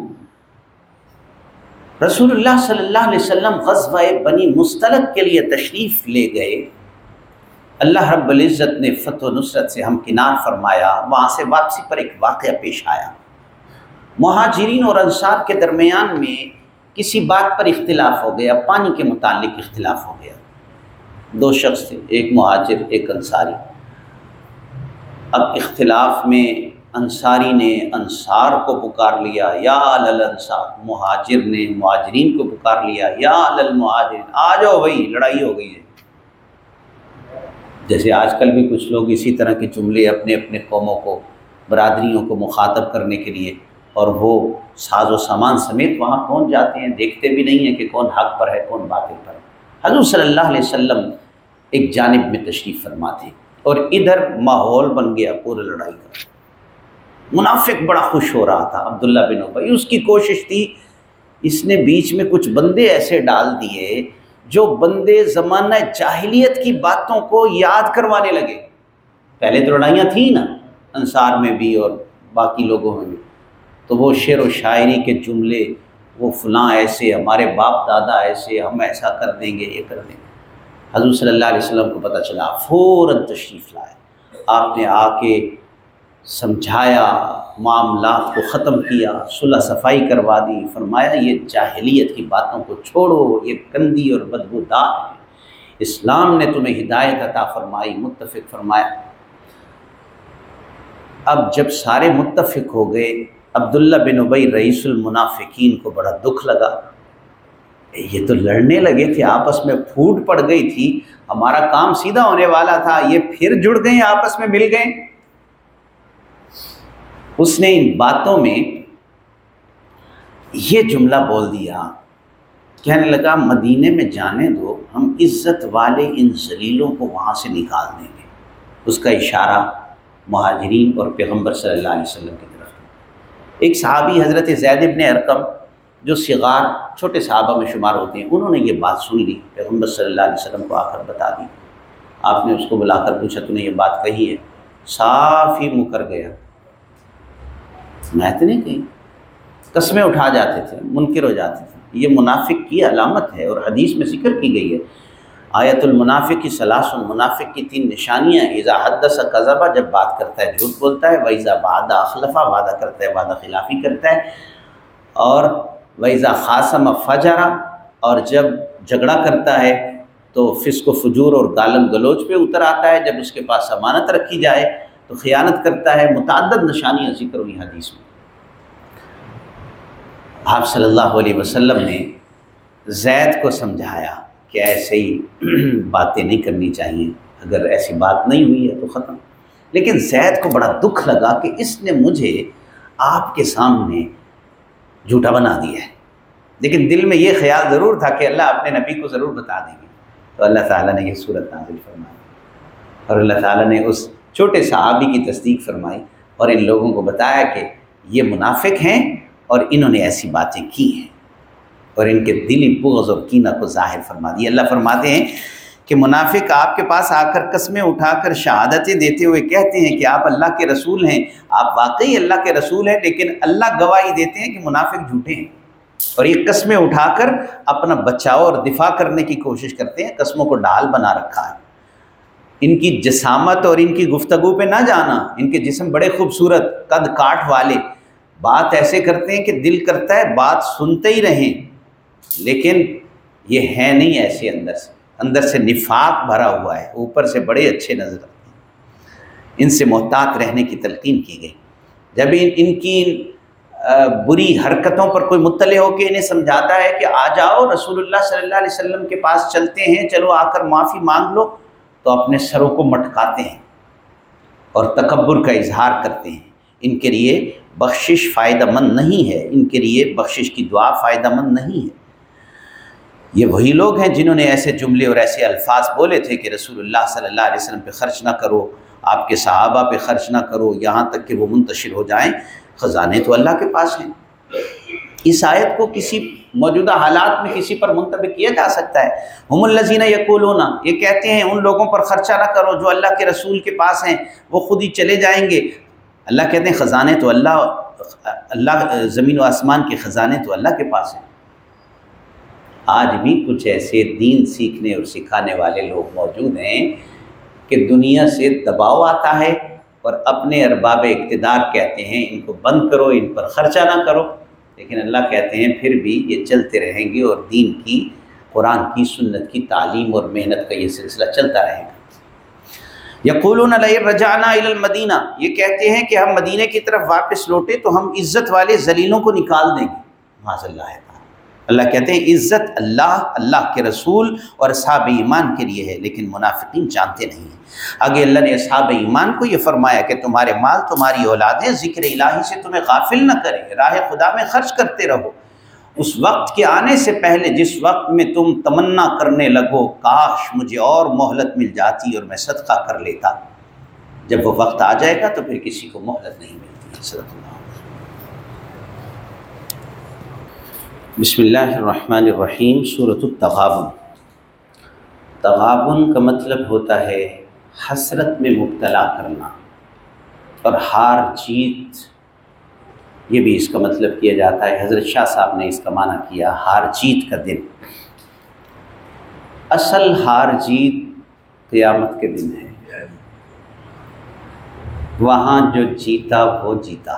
رسول اللہ صلی اللہ علیہ وسلم غزوہ بنی مصطلق کے لیے تشریف لے گئے، اللہ رب العزت نے فتح و نصرت سے ہمکنار فرمایا، وہاں سے واپسی پر ایک واقعہ پیش آیا۔ مہاجرین اور انصار کے درمیان میں کسی بات پر اختلاف ہو گیا، پانی کے متعلق اختلاف ہو گیا۔ دو شخص تھے، ایک مہاجر ایک انصاری۔ اب اختلاف میں انصاری نے انصار کو پکار لیا یا علی انصار، مہاجر نے مہاجرین کو پکار لیا یا علی المہاجرین، آ جاؤ بھائی لڑائی ہو گئی ہے۔ جیسے آج کل بھی کچھ لوگ اسی طرح کے جملے اپنے اپنے قوموں کو، برادریوں کو مخاطب کرنے کے لیے، اور وہ ساز و سامان سمیت وہاں پہنچ جاتے ہیں، دیکھتے بھی نہیں ہیں کہ کون حق پر ہے کون باطل پر ہے۔ حضور صلی اللہ علیہ وسلم ایک جانب میں تشریف فرما تھے اور ادھر ماحول بن گیا پورے لڑائی کا۔ منافق بڑا خوش ہو رہا تھا عبداللہ بن ابی، اس کی کوشش تھی، اس نے بیچ میں کچھ بندے ایسے ڈال دیے جو بندے زمانہ جاہلیت کی باتوں کو یاد کروانے لگے۔ پہلے تو لڑائیاں تھیں نا انصار میں بھی اور باقی لوگوں میں بھی، تو وہ شعر و شاعری کے جملے، وہ فلاں ایسے، ہمارے باپ دادا ایسے، ہم ایسا کر دیں گے، یہ کر دیں گے۔ حضور صلی اللہ علیہ وسلم کو پتہ چلا، فوراً تشریف لائے، آپ نے آ کے سمجھایا، معاملات کو ختم کیا، صلح صفائی کروا دی، فرمایا یہ جاہلیت کی باتوں کو چھوڑو، یہ گندی اور بدبودار ہے، اسلام نے تمہیں ہدایت عطا فرمائی، متفق فرمایا۔ اب جب سارے متفق ہو گئے، عبداللہ بن ابی رئیس المنافقین کو بڑا دکھ لگا، یہ تو لڑنے لگے تھے، آپس میں پھوٹ پڑ گئی تھی، ہمارا کام سیدھا ہونے والا تھا، یہ پھر جڑ گئے، آپس میں مل گئے۔ اس نے ان باتوں میں یہ جملہ بول دیا، کہنے لگا مدینے میں جانے دو، ہم عزت والے ان ذلیلوں کو وہاں سے نکال دیں گے۔ اس کا اشارہ مہاجرین اور پیغمبر صلی اللہ علیہ وسلم کی طرف۔ ایک صحابی حضرت زید بن ارقم جو صغار چھوٹے صحابہ میں شمار ہوتے ہیں، انہوں نے یہ بات سن لی، پیغمبر صلی اللہ علیہ وسلم کو آ کر بتا دی۔ آپ نے اس کو بلا کر پوچھا تو نے یہ بات کہی ہے؟ صاف ہی مکر گیا، میں تو نہیں کہی، قسمیں اٹھا جاتے تھے، منکر ہو جاتے تھے۔ یہ منافق کی علامت ہے اور حدیث میں ذکر کی گئی ہے، آیت المنافق کی ثلاث، منافق کی تین نشانیاں، اذا حدث کذب، جب بات کرتا ہے جھوٹ بولتا ہے، واذا وعد اخلف، وعدہ کرتا ہے وعدہ خلافی کرتا ہے، اور واذا خاصم فجر، اور جب جھگڑا کرتا ہے تو فسق و فجور اور گالم گلوچ پہ اتر آتا ہے، جب اس کے پاس امانت رکھی جائے تو خیانت کرتا ہے۔ متعدد نشانیاں ذکر ہوئی حدیث میں۔ آپ صلی اللہ علیہ وسلم نے زید کو سمجھایا کہ ایسے ہی باتیں نہیں کرنی چاہیے، اگر ایسی بات نہیں ہوئی ہے تو ختم۔ لیکن زید کو بڑا دکھ لگا کہ اس نے مجھے آپ کے سامنے جھوٹا بنا دیا ہے، لیکن دل میں یہ خیال ضرور تھا کہ اللہ اپنے نبی کو ضرور بتا دیں گے۔ تو اللہ تعالیٰ نے یہ صورت نازل فرمائی اور اللہ تعالیٰ نے اس چھوٹے صحابی کی تصدیق فرمائی اور ان لوگوں کو بتایا کہ یہ منافق ہیں اور انہوں نے ایسی باتیں کی ہیں، اور ان کے دلی بغض اور کینہ کو ظاہر فرما دی۔ اللہ فرماتے ہیں کہ منافق آپ کے پاس آ کر قسمیں اٹھا کر شہادتیں دیتے ہوئے کہتے ہیں کہ آپ اللہ کے رسول ہیں، آپ واقعی اللہ کے رسول ہیں، لیکن اللہ گواہی دیتے ہیں کہ منافق جھوٹے ہیں، اور یہ قسمیں اٹھا کر اپنا بچاؤ اور دفاع کرنے کی کوشش کرتے ہیں، قسموں کو ڈال بنا رکھا ہے۔ ان کی جسامت اور ان کی گفتگو پہ نہ جانا، ان کے جسم بڑے خوبصورت قد کاٹ والے، بات ایسے کرتے ہیں کہ دل کرتا ہے بات سنتے ہی رہیں، لیکن یہ ہے نہیں ایسے، اندر سے اندر سے نفاق بھرا ہوا ہے، اوپر سے بڑے اچھے نظر آتے ہیں۔ ان سے محتاط رہنے کی تلقین کی گئی۔ جب ان ان کی بری حرکتوں پر کوئی مطلع ہو کے انہیں سمجھاتا ہے کہ آ جاؤ رسول اللہ صلی اللہ علیہ وسلم کے پاس چلتے ہیں، چلو آ کر معافی مانگ لو، تو اپنے سروں کو مٹکاتے ہیں اور تکبر کا اظہار کرتے ہیں۔ ان کے لیے بخشش فائدہ مند نہیں ہے، ان کے لیے بخشش کی دعا فائدہ مند نہیں ہے۔ یہ وہی لوگ ہیں جنہوں نے ایسے جملے اور ایسے الفاظ بولے تھے کہ رسول اللہ صلی اللہ علیہ وسلم پہ خرچ نہ کرو، آپ کے صحابہ پہ خرچ نہ کرو، یہاں تک کہ وہ منتشر ہو جائیں، خزانے تو اللہ کے پاس ہیں۔ اس آیت کو کسی موجودہ حالات میں کسی پر منطبق کیا جا سکتا ہے۔ ہم الذین یقولون، یہ کہتے ہیں ان لوگوں پر خرچہ نہ کرو جو اللہ کے رسول کے پاس ہیں، وہ خود ہی چلے جائیں گے۔ اللہ کہتے ہیں خزانے تو اللہ اللہ زمین و آسمان کے خزانے تو اللہ کے پاس ہیں۔ آج بھی کچھ ایسے دین سیکھنے اور سکھانے والے لوگ موجود ہیں کہ دنیا سے دباؤ آتا ہے اور اپنے ارباب اقتدار کہتے ہیں ان کو بند کرو، ان پر خرچہ نہ کرو، لیکن اللہ کہتے ہیں پھر بھی یہ چلتے رہیں گے اور دین کی، قرآن کی، سنت کی تعلیم اور محنت کا یہ سلسلہ چلتا رہے گا۔ یقولون لئن رجعنا الی المدینہ، یہ کہتے ہیں کہ ہم مدینے کی طرف واپس لوٹے تو ہم عزت والے ذلیلوں کو نکال دیں گے۔ معاذ اللہ تعالی، اللہ کہتے ہیں عزت اللہ، اللہ کے رسول اور اصحاب ایمان کے لیے ہے، لیکن منافقین جانتے نہیں ہیں۔ آگے اللہ نے اصحاب ایمان کو یہ فرمایا کہ تمہارے مال، تمہاری اولادیں ذکر الہی سے تمہیں غافل نہ کریں، راہ خدا میں خرچ کرتے رہو، اس وقت کے آنے سے پہلے جس وقت میں تم تمنا کرنے لگو کاش مجھے اور مہلت مل جاتی اور میں صدقہ کر لیتا، جب وہ وقت آ جائے گا تو پھر کسی کو مہلت نہیں ملتی۔ صدق اللہ۔ بسم اللہ الرحمن الرحیم۔ سورۃ التغابن۔ تغابن کا مطلب ہوتا ہے حسرت میں مبتلا کرنا، اور ہار جیت یہ بھی اس کا مطلب کیا جاتا ہے۔ حضرت شاہ صاحب نے اس کا معنی کیا ہار جیت کا دن۔ اصل ہار جیت قیامت کے دن ہے، وہاں جو جیتا وہ جیتا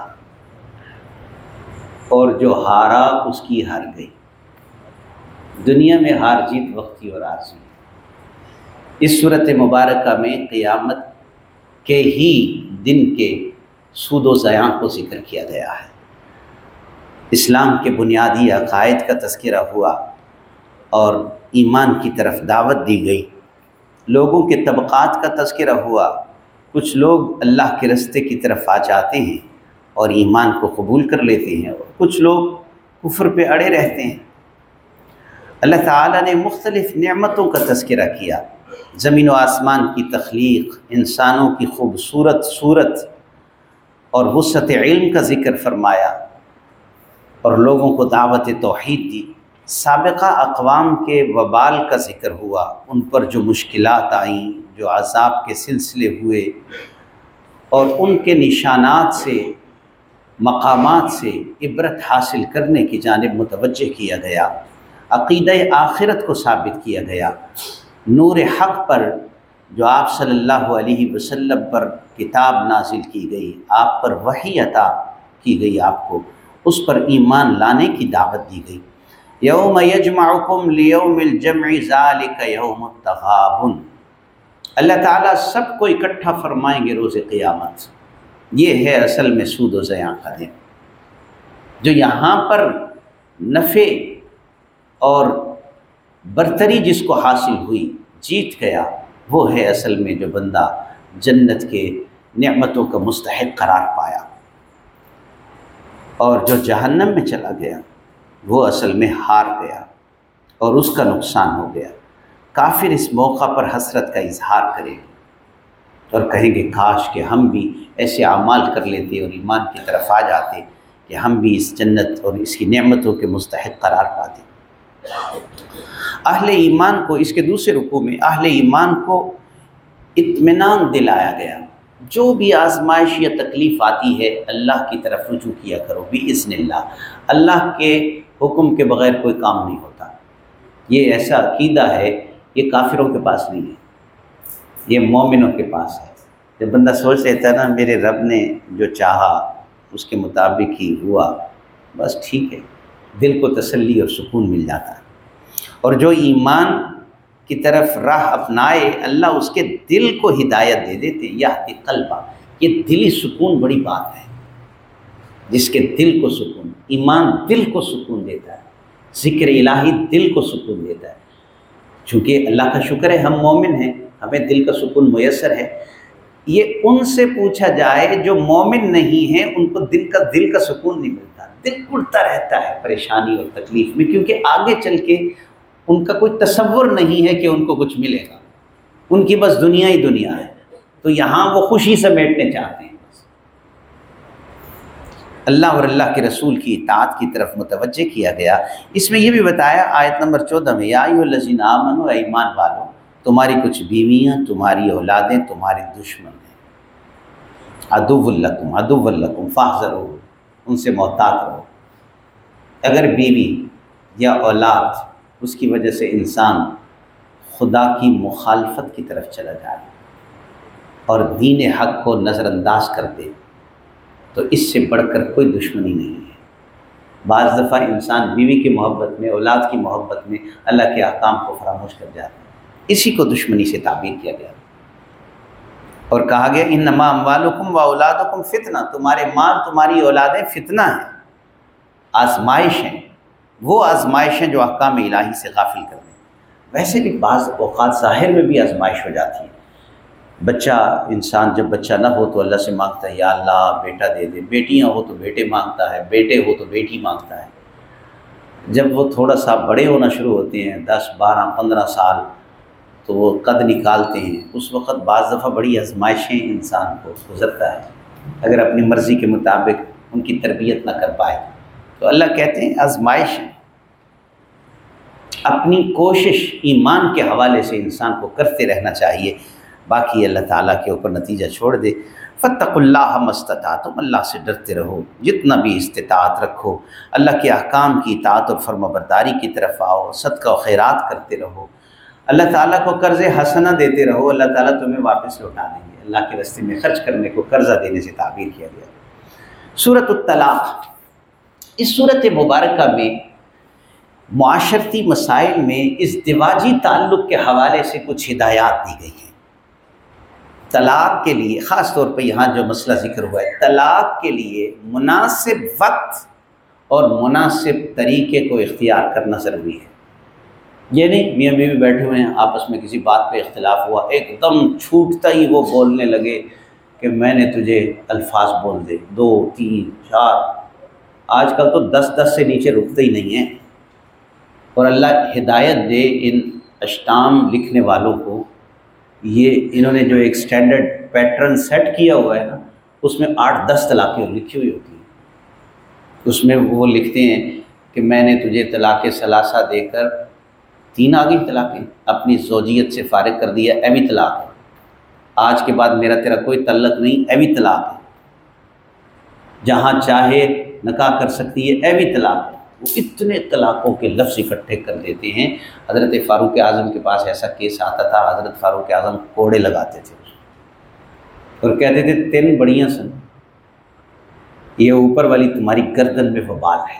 اور جو ہارا اس کی ہار گئی۔ دنیا میں ہار جیت وقتی اور عارضی۔ اس صورت مبارکہ میں قیامت کے ہی دن کے سود و زیاں کو ذکر کیا گیا ہے۔ اسلام کے بنیادی عقائد کا تذکرہ ہوا اور ایمان کی طرف دعوت دی گئی، لوگوں کے طبقات کا تذکرہ ہوا۔ کچھ لوگ اللہ کے رستے کی طرف آ جاتے ہیں اور ایمان کو قبول کر لیتے ہیں، اور کچھ لوگ کفر پہ اڑے رہتے ہیں۔ اللہ تعالیٰ نے مختلف نعمتوں کا تذکرہ کیا، زمین و آسمان کی تخلیق، انسانوں کی خوبصورت صورت اور وسعت علم کا ذکر فرمایا، اور لوگوں کو دعوت توحید دی۔ سابقہ اقوام کے وبال کا ذکر ہوا، ان پر جو مشکلات آئیں، جو عذاب کے سلسلے ہوئے، اور ان کے نشانات سے، مقامات سے عبرت حاصل کرنے کی جانب متوجہ کیا گیا۔ عقیدہ آخرت کو ثابت کیا گیا۔ نور حق پر جو آپ صلی اللہ علیہ وسلم پر کتاب نازل کی گئی، آپ پر وحی عطا کی گئی، آپ کو اس پر ایمان لانے کی دعوت دی گئی۔ یوم یجمعکم لیوم الجمع ذالک یوم التغابن، اللہ تعالیٰ سب کو اکٹھا فرمائیں گے روز قیامت۔ یہ ہے اصل میں سود و زیاں کا دن۔ جو یہاں پر نفع اور برتری جس کو حاصل ہوئی، جیت گیا، وہ ہے اصل میں جو بندہ جنت کے نعمتوں کا مستحق قرار پایا، اور جو جہنم میں چلا گیا وہ اصل میں ہار گیا اور اس کا نقصان ہو گیا۔ کافر اس موقع پر حسرت کا اظہار کریں گے اور کہیں گے کاش کہ ہم بھی ایسے اعمال کر لیتے اور ایمان کی طرف آ جاتے کہ ہم بھی اس جنت اور اس کی نعمتوں کے مستحق قرار پاتے۔ اہل ایمان کو اس کے دوسرے رکوع میں اہل ایمان کو اطمینان دلایا گیا، جو بھی آزمائش یا تکلیف آتی ہے اللہ کی طرف رجوع کیا کرو بِإِذْنِ اللہ، اللہ کے حکم کے بغیر کوئی کام نہیں ہوتا۔ یہ ایسا عقیدہ ہے، یہ کافروں کے پاس نہیں ہے، یہ مومنوں کے پاس ہے۔ جب بندہ سوچ لیتا ہے نا میرے رب نے جو چاہا اس کے مطابق ہی ہوا، بس ٹھیک ہے، دل کو تسلی اور سکون مل جاتا ہے۔ اور جو ایمان کی طرف راہ اپنائے، اللہ اس کے دل کو ہدایت دے دیتے، یہدی قلبہ، یہ دلی سکون بڑی بات ہے۔ جس کے دل کو سکون، ایمان دل کو سکون دیتا ہے، ذکر الہی دل کو سکون دیتا ہے۔ چونکہ اللہ کا شکر ہے ہم مومن ہیں، ہمیں دل کا سکون میسر ہے۔ یہ ان سے پوچھا جائے جو مومن نہیں ہیں، ان کو دل کا دل کا سکون نہیں ملتا، دل اڑتا رہتا ہے پریشانی اور تکلیف میں، کیونکہ آگے چل کے ان کا کوئی تصور نہیں ہے کہ ان کو کچھ ملے گا، ان کی بس دنیا ہی دنیا ہے، تو یہاں وہ خوشی سمیٹنے چاہتے ہیں۔ اللہ اور اللہ کے رسول کی اطاعت کی طرف متوجہ کیا گیا۔ اس میں یہ بھی بتایا آیت نمبر چودہ میں، یا ایھا الذین آمنوا، اے ایمان والو، تمہاری کچھ بیویاں، تمہاری اولادیں تمہارے دشمن ہیں، عدو لکم عدو لکم فاحذروہ، ان سے محتاط رہو۔ اگر بیوی یا اولاد اس کی وجہ سے انسان خدا کی مخالفت کی طرف چلا جائے اور دین حق کو نظر انداز کر دے تو اس سے بڑھ کر کوئی دشمنی نہیں ہے۔ بعض دفعہ انسان بیوی کی محبت میں، اولاد کی محبت میں اللہ کے احکام کو فراموش کر جاتا ہے، اسی کو دشمنی سے تعبیر کیا گیا۔ اور کہا گیا انما اموالکم و اولادکم فتنہ، تمہارے مال تمہاری اولادیں فتنہ ہیں، آزمائش ہیں، وہ آزمائشیں جو احکام الہی سے غافل کر دیں۔ ویسے بھی بعض اوقات ظاہر میں بھی آزمائش ہو جاتی ہے۔ بچہ انسان جب بچہ نہ ہو تو اللہ سے مانگتا ہے یا اللہ بیٹا دے دے، بیٹیاں ہو تو بیٹے مانگتا ہے، بیٹے ہو تو بیٹی مانگتا ہے۔ جب وہ تھوڑا سا بڑے ہونا شروع ہوتے ہیں، دس بارہ پندرہ سال، تو وہ قد نکالتے ہیں، اس وقت بعض دفعہ بڑی آزمائشیں انسان کو گزرتا ہے اگر اپنی مرضی کے مطابق ان کی تربیت نہ کر پائے۔ تو اللہ کہتے ہیں آزمائش ہے، اپنی کوشش ایمان کے حوالے سے انسان کو کرتے رہنا چاہیے، باقی اللہ تعالیٰ کے اوپر نتیجہ چھوڑ دے۔ فاتقوا اللہ ما استطعتم، اللہ سے ڈرتے رہو جتنا بھی استطاعت رکھو، اللہ کے احکام کی اطاعت اور فرمانبرداری کی طرف آؤ، صدقہ و خیرات کرتے رہو، اللہ تعالیٰ کو قرض حسنہ دیتے رہو، اللہ تعالیٰ تمہیں واپس لوٹا دیں گے۔ اللہ کے راستے میں خرچ کرنے کو قرضہ دینے سے تعبیر کیا گیا۔ سورۃ الطلاق، اس سورۃ مبارکہ میں معاشرتی مسائل میں ازدواجی تعلق کے حوالے سے کچھ ہدایات دی گئی ہیں۔ طلاق کے لیے خاص طور پہ یہاں جو مسئلہ ذکر ہوا ہے، طلاق کے لیے مناسب وقت اور مناسب طریقے کو اختیار کرنا ضروری ہے۔ یہ نہیں میاں بیوی بیٹھے ہوئے ہیں، آپس میں کسی بات پہ اختلاف ہوا، ایک دم چھوٹتا ہی وہ بولنے لگے کہ میں نے تجھے الفاظ بول دے، دو تین چار، آج کل تو دس دس سے نیچے رکتے ہی نہیں ہیں۔ اور اللہ ہدایت دے ان اشٹام لکھنے والوں کو، یہ انہوں نے جو ایک سٹینڈرڈ پیٹرن سیٹ کیا ہوا ہے نا، اس میں آٹھ دس طلاقیں لکھی ہوئی ہوتی ہیں۔ اس میں وہ لکھتے ہیں کہ میں نے تجھے طلاق ثلاثہ دے کر تین آ گئی طلاقیں، اپنی زوجیت سے فارغ کر دیا، ایوی طلاق ہے، آج کے بعد میرا تیرا کوئی تعلق نہیں، ایوی طلاق ہے، جہاں چاہے نکاح کر سکتی ہے، ایوی طلاق ہے۔ وہ اتنے طلاقوں کے لفظ اکٹھے کر دیتے ہیں۔ حضرت فاروق اعظم کے پاس ایسا کیس آتا تھا، حضرت فاروق اعظم کوڑے لگاتے تھے اور کہتے تھے تین بڑیاں سن، یہ اوپر والی تمہاری گردن میں وبال ہے۔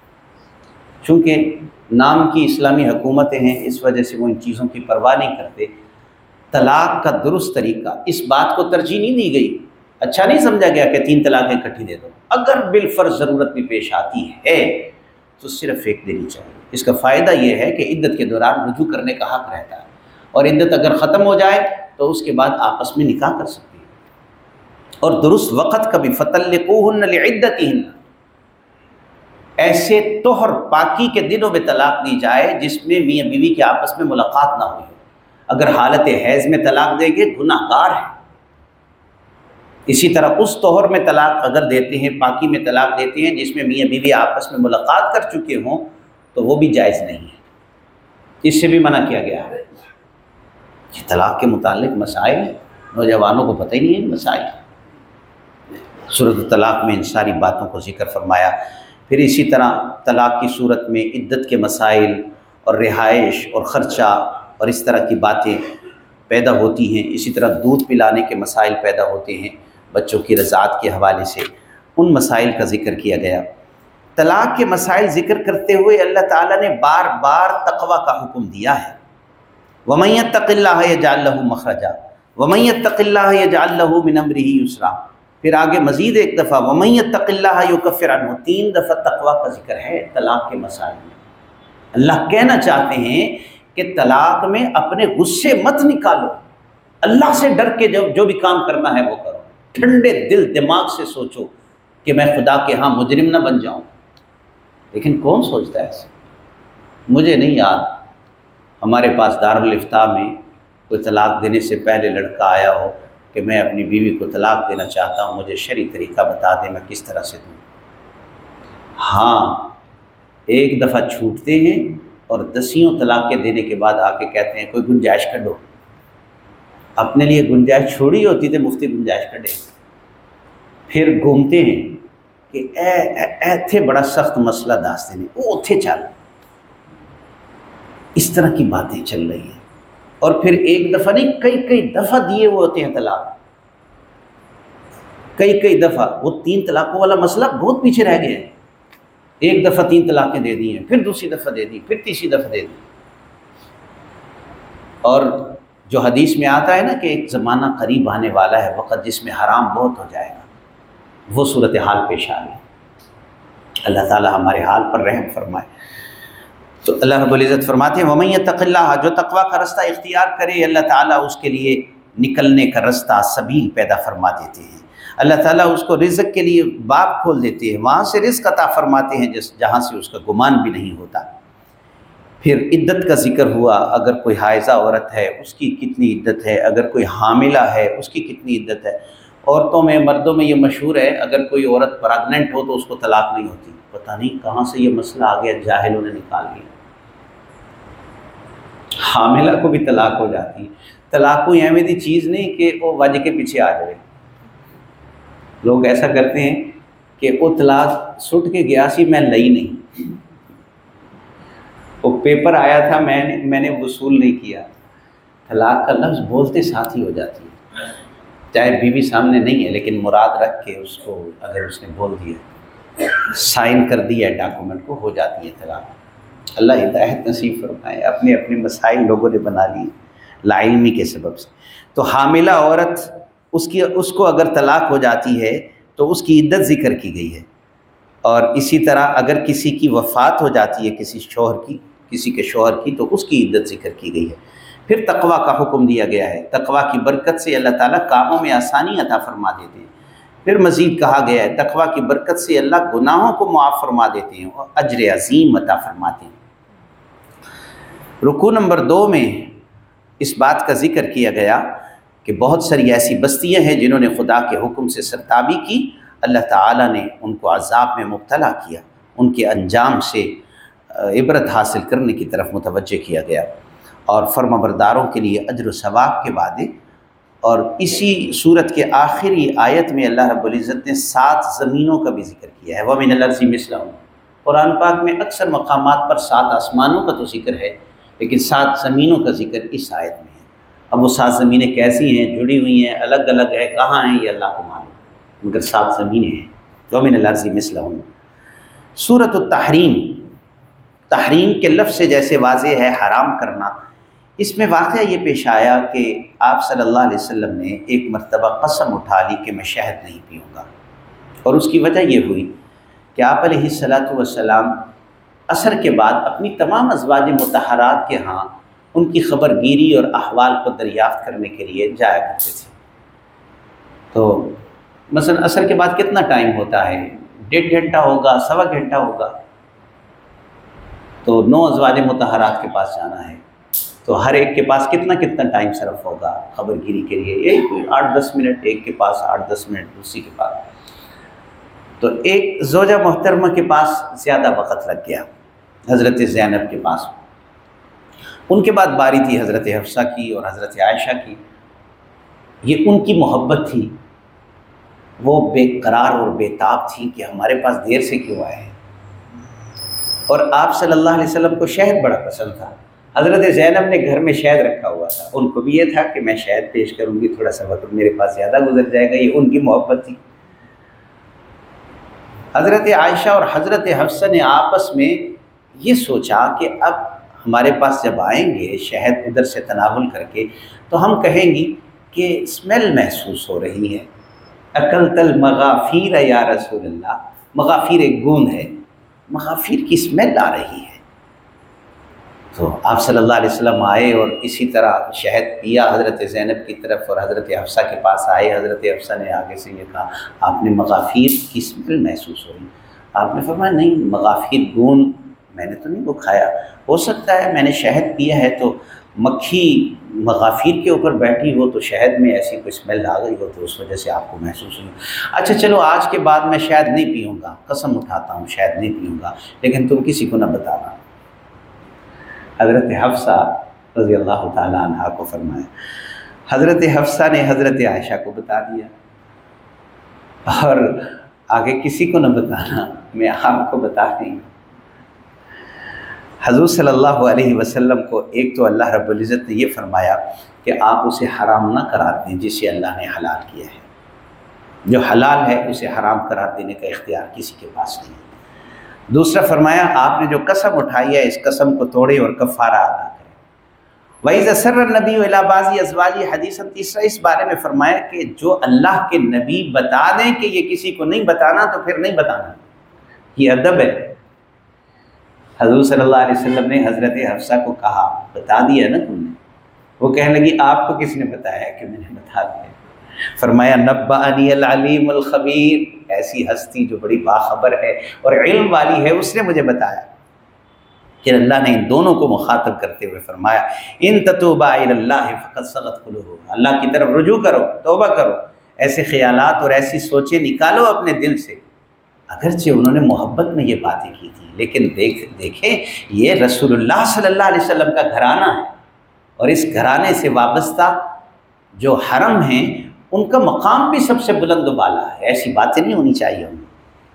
چونکہ نام کی اسلامی حکومتیں ہیں، اس وجہ سے وہ ان چیزوں کی پرواہ نہیں کرتے۔ طلاق کا درست طریقہ، اس بات کو ترجیح نہیں دی گئی، اچھا نہیں سمجھا گیا کہ تین طلاقیں اکٹھی دے دو، اگر بالفرض ضرورت بھی پیش آتی ہے تو صرف ایک دینی چاہیے۔ اس کا فائدہ یہ ہے کہ عدت کے دوران رجوع کرنے کا حق رہتا ہے، اور عدت اگر ختم ہو جائے تو اس کے بعد آپس میں نکاح کر سکتی ہے، اور درست وقت کا بھی فَطَلِّقُوهُنَّ لِعِدَّتِهِنَّ، ایسے طہر پاکی کے دنوں میں طلاق دی جائے جس میں میاں بیوی کے آپس میں ملاقات نہ ہوئی۔ اگر حالت حیض میں طلاق دیں گے گناہ گار ہے۔ اسی طرح اس طہر میں طلاق اگر دیتے ہیں، پاکی میں طلاق دیتے ہیں جس میں میاں بیوی آپس میں ملاقات کر چکے ہوں، تو وہ بھی جائز نہیں ہے، اس سے بھی منع کیا گیا ہے۔ یہ طلاق کے متعلق مسائل نوجوانوں کو پتہ ہی نہیں ہے مسائل۔ سورۃ الطلاق میں ان ساری باتوں کو ذکر فرمایا۔ پھر اسی طرح طلاق کی صورت میں عدت کے مسائل اور رہائش اور خرچہ اور اس طرح کی باتیں پیدا ہوتی ہیں۔ اسی طرح دودھ پلانے کے مسائل پیدا ہوتے ہیں بچوں کی رضاعت کے حوالے سے، ان مسائل کا ذکر کیا گیا۔ طلاق کے مسائل ذکر کرتے ہوئے اللہ تعالیٰ نے بار بار تقوی کا حکم دیا ہے۔ وَمَن يَتَّقِ اللَّهَ يَجْعَل لَّهُ مَخْرَجًا وَمَن يَتَّقِ اللَّهَ يَجْعَل لَّهُ مِنْ أَمْرِهِ يُسْرًا۔ پھر آگے مزید ایک دفعہ وَمَن يَتَّقِ اللَّهَ يُكَفِّرْ عَنْهُ، تین دفعہ تقوی کا ذکر ہے طلاق کے مسائل میں۔ اللہ کہنا چاہتے ہیں کہ طلاق میں اپنے غصے مت نکالو، اللہ سے ڈر کے جو جو بھی کام کرنا ہے وہ کرو، ٹھنڈے دل دماغ سے سوچو کہ میں خدا کے ہاں مجرم نہ بن جاؤں۔ لیکن کون سوچتا ہے ایسے؟ مجھے نہیں یاد ہمارے پاس دارالافتاء میں کوئی طلاق دینے سے پہلے لڑکا آیا ہو کہ میں اپنی بیوی کو طلاق دینا چاہتا ہوں، مجھے شرعی طریقہ بتا دیں میں کس طرح سے دوں۔ ہاں، ایک دفعہ چھوٹتے ہیں اور دسیوں طلاقیں دینے کے بعد آ کے کہتے ہیں کوئی گنجائش کڈو۔ اپنے لیے گنجائش چھوڑی ہوتی تھی، مفتی گنجائش کڈے، پھر گھومتے ہیں کہ اے اے تھے بڑا سخت مسئلہ داستے نہیں، وہ اتھے چل، اس طرح کی باتیں چل رہی ہیں۔ اور پھر ایک دفعہ نہیں کئی کئی دفعہ دیے وہ ہوتے ہیں طلاق، کئی کئی دفعہ۔ وہ تین طلاقوں والا مسئلہ بہت پیچھے رہ گیا ہے، ایک دفعہ تین طلاقیں دے دی ہیں، پھر دوسری دفعہ دے دی، پھر تیسری دفعہ دے دی۔ اور جو حدیث میں آتا ہے نا کہ ایک زمانہ قریب آنے والا ہے وقت جس میں حرام بہت ہو جائے گا، وہ صورتحال پیش آ گئی۔ اللہ تعالی ہمارے حال پر رحم فرمائے۔ تو اللہ رب العزت فرماتے ہیں وَمَن يَتَّقِ اللَّهَ، جو تقویٰ کا رستہ اختیار کرے اللہ تعالیٰ اس کے لیے نکلنے کا رستہ سبیل پیدا فرما دیتے ہیں۔ اللہ تعالیٰ اس کو رزق کے لیے باب کھول دیتے ہیں، وہاں سے رزق عطا فرماتے ہیں جس جہاں سے اس کا گمان بھی نہیں ہوتا۔ پھر عدت کا ذکر ہوا، اگر کوئی حائضہ عورت ہے اس کی کتنی عدت ہے، اگر کوئی حاملہ ہے اس کی کتنی عدت ہے۔ عورتوں میں مردوں میں یہ مشہور ہے، اگر کوئی عورت پریگننٹ ہو تو اس کو طلاق نہیں ہوتی۔ پتہ نہیں کہاں سے یہ مسئلہ آ گیا، جاہلوں نے نکال لیا۔ حاملہ کو بھی طلاق ہو جاتی ہے۔ طلاق کوئی احمدی چیز نہیں کہ وہ وجہ کے پیچھے آ جائے۔ لوگ ایسا کرتے ہیں کہ وہ طلاق سٹ کے گیا سی میں لئی نہیں، وہ پیپر آیا تھا میں نے میں نے وصول نہیں کیا۔ طلاق کا لفظ بولتے ساتھ ہی ہو جاتی ہے، چاہے بیوی سامنے نہیں ہے لیکن مراد رکھ کے اس کو اگر اس نے بول دیا، سائن کر دیا ہے ڈاکومنٹ کو، ہو جاتی ہے طلاق۔ اللہ ہدایت نصیب فرمائے۔ اپنے اپنے مسائل لوگوں نے بنا لیے لا علمی کے سبب سے۔ تو حاملہ عورت اس کی اس کو اگر طلاق ہو جاتی ہے تو اس کی عدت ذکر کی گئی ہے، اور اسی طرح اگر کسی کی وفات ہو جاتی ہے کسی شوہر کی کسی کے شوہر کی تو اس کی عدت ذکر کی گئی ہے۔ پھر تقویٰ کا حکم دیا گیا ہے، تقویٰ کی برکت سے اللہ تعالیٰ کاموں میں آسانی عطا فرما دیتے ہیں۔ پھر مزید کہا گیا ہے تقویٰ کی برکت سے اللہ گناہوں کو معاف فرما دیتے ہیں اور اجر عظیم عطا فرماتے ہیں۔ رکوع نمبر دو میں اس بات کا ذکر کیا گیا کہ بہت ساری ایسی بستیاں ہیں جنہوں نے خدا کے حکم سے سرتابی کی، اللہ تعالیٰ نے ان کو عذاب میں مبتلا کیا، ان کے انجام سے عبرت حاصل کرنے کی طرف متوجہ کیا گیا، اور فرما برداروں کے لیے اجر و ثواب کے وعدے۔ اور اسی صورت کے آخری آیت میں اللہ رب العزت نے سات زمینوں کا بھی ذکر کیا ہے، وَمِنَ الْأَرْضِ مِثْلَهُ۔ قرآن پاک میں اکثر مقامات پر سات آسمانوں کا تو ذکر ہے، لیکن سات زمینوں کا ذکر اس آیت میں ہے۔ اب وہ سات زمینیں کیسی ہیں، جڑی ہوئی ہیں، الگ الگ ہے، کہاں ہیں، یہ اللہ کو معلوم، مگر سات زمینیں ہیں۔ وَمِنَ الْأَرْضِ مِثْلَهُ۔ سورۃ التحریم، تحریم کے لفظ سے جیسے واضح ہے حرام کرنا، اس میں واقعہ یہ پیش آیا کہ آپ صلی اللہ علیہ وسلم نے ایک مرتبہ قسم اٹھا لی کہ میں شہد نہیں پیوں گا، اور اس کی وجہ یہ ہوئی کہ آپ علیہ الصلاۃ والسلام عصر کے بعد اپنی تمام ازواج مطہرات کے ہاں ان کی خبر گیری اور احوال کو دریافت کرنے کے لیے جایا کرتے تھے۔ تو مثلا عصر کے بعد کتنا ٹائم ہوتا ہے، ڈیڑھ گھنٹہ ہوگا، سوا گھنٹہ ہوگا، تو نو ازواج مطہرات کے پاس جانا ہے، تو ہر ایک کے پاس کتنا کتنا ٹائم صرف ہوگا خبر گیری کے لیے، ایک کوئی آٹھ دس منٹ، ایک کے پاس آٹھ دس منٹ، دوسری کے پاس۔ تو ایک زوجہ محترمہ کے پاس زیادہ وقت لگ گیا، حضرت زینب کے پاس۔ ان کے بعد باری تھی حضرت حفصہ کی اور حضرت عائشہ کی۔ یہ ان کی محبت تھی، وہ بے قرار اور بے تاب تھی کہ ہمارے پاس دیر سے کیوں آئے ہیں، اور آپ صلی اللہ علیہ وسلم کو شہد بڑا پسند تھا۔ حضرت زینب نے گھر میں شہد رکھا ہوا تھا، ان کو بھی یہ تھا کہ میں شہد پیش کروں گی، تھوڑا سا وقت میرے پاس زیادہ گزر جائے گا، یہ ان کی محبت تھی۔ حضرت عائشہ اور حضرت حفصہ نے آپس میں یہ سوچا کہ اب ہمارے پاس جب آئیں گے شہد ادھر سے تناول کر کے تو ہم کہیں گی کہ اسمیل محسوس ہو رہی ہے، اکلت المغافیر یا رسول اللہ، مغافیر ایک گوند ہے، مغافیر کی اسمیل آ رہی ہے۔ تو آپ صلی اللہ علیہ وسلم آئے اور اسی طرح شہد پیا حضرت زینب کی طرف، اور حضرت حفصہ کے پاس آئے۔ حضرت حفصہ نے آگے سے یہ کہا آپ نے مغافیر کی اسمیل محسوس ہو رہی، آپ نے فرمایا نہیں، مغافیر گون میں نے تو نہیں وہ کھایا، ہو سکتا ہے میں نے شہد پیا ہے تو مکھی مغافیر کے اوپر بیٹھی ہو تو شہد میں ایسی کوئی اسمیل آ گئی ہو تو اس وجہ سے آپ کو محسوس ہوئی۔ اچھا چلو آج کے بعد میں شہد نہیں پیوں گا، قسم اٹھاتا ہوں شہد نہیں پیوں گا، لیکن تم کسی کو نہ بتانا۔ حضرت حفصہ رضی اللہ تعالیٰ عنہ کو فرمایا، حضرت حفصہ نے حضرت عائشہ کو بتا دیا، اور آگے کسی کو نہ بتانا، میں آپ کو بتا دیں۔ حضور صلی اللہ علیہ وسلم کو ایک تو اللہ رب العزت نے یہ فرمایا کہ آپ اسے حرام نہ قرار دیں جسے اللہ نے حلال کیا ہے، جو حلال ہے اسے حرام قرار دینے کا اختیار کسی کے پاس نہیں ہے۔ دوسرا فرمایا آپ نے جو قسم اٹھائی ہے اس قسم کو توڑے اور کفارہ ادا کریں، وَإِذَا سَرَّ النَّبِيُّ إِلَىٰ بَعْضِ أَزْوَاجِهِ حَدِيثًا، تیسرا اس بارے میں فرمایا کہ جو اللہ کے نبی بتا دیں کہ یہ کسی کو نہیں بتانا تو پھر نہیں بتانا، یہ ادب ہے۔ حضور صلی اللہ علیہ وسلم نے حضرت حفصہ کو کہا بتا دیا نا تم نے، وہ کہنے لگی آپ کو کس نے بتایا کہ میں نے بتا دیا؟ فرمایا نبأنی العلیم الخبیر، ایسی ہستی جو بڑی باخبر ہے اور علم والی ہے اس نے مجھے بتایا۔ کہ اللہ نے ان دونوں کو مخاطب کرتے ہوئے فرمایا ان تتوبا الی اللہ فقد صغت قلوبہما، اللہ کی طرف رجوع کرو، توبہ کرو، ایسے خیالات اور ایسی سوچیں نکالو اپنے دل سے۔ اگرچہ انہوں نے محبت میں یہ باتیں کی تھی، لیکن دیکھ دیکھیں یہ رسول اللہ صلی اللہ علیہ وسلم کا گھرانہ ہے، اور اس گھرانے سے وابستہ جو حرم ہیں ان کا مقام بھی سب سے بلند و بالا ہے، ایسی باتیں نہیں ہونی چاہیے ہمیں۔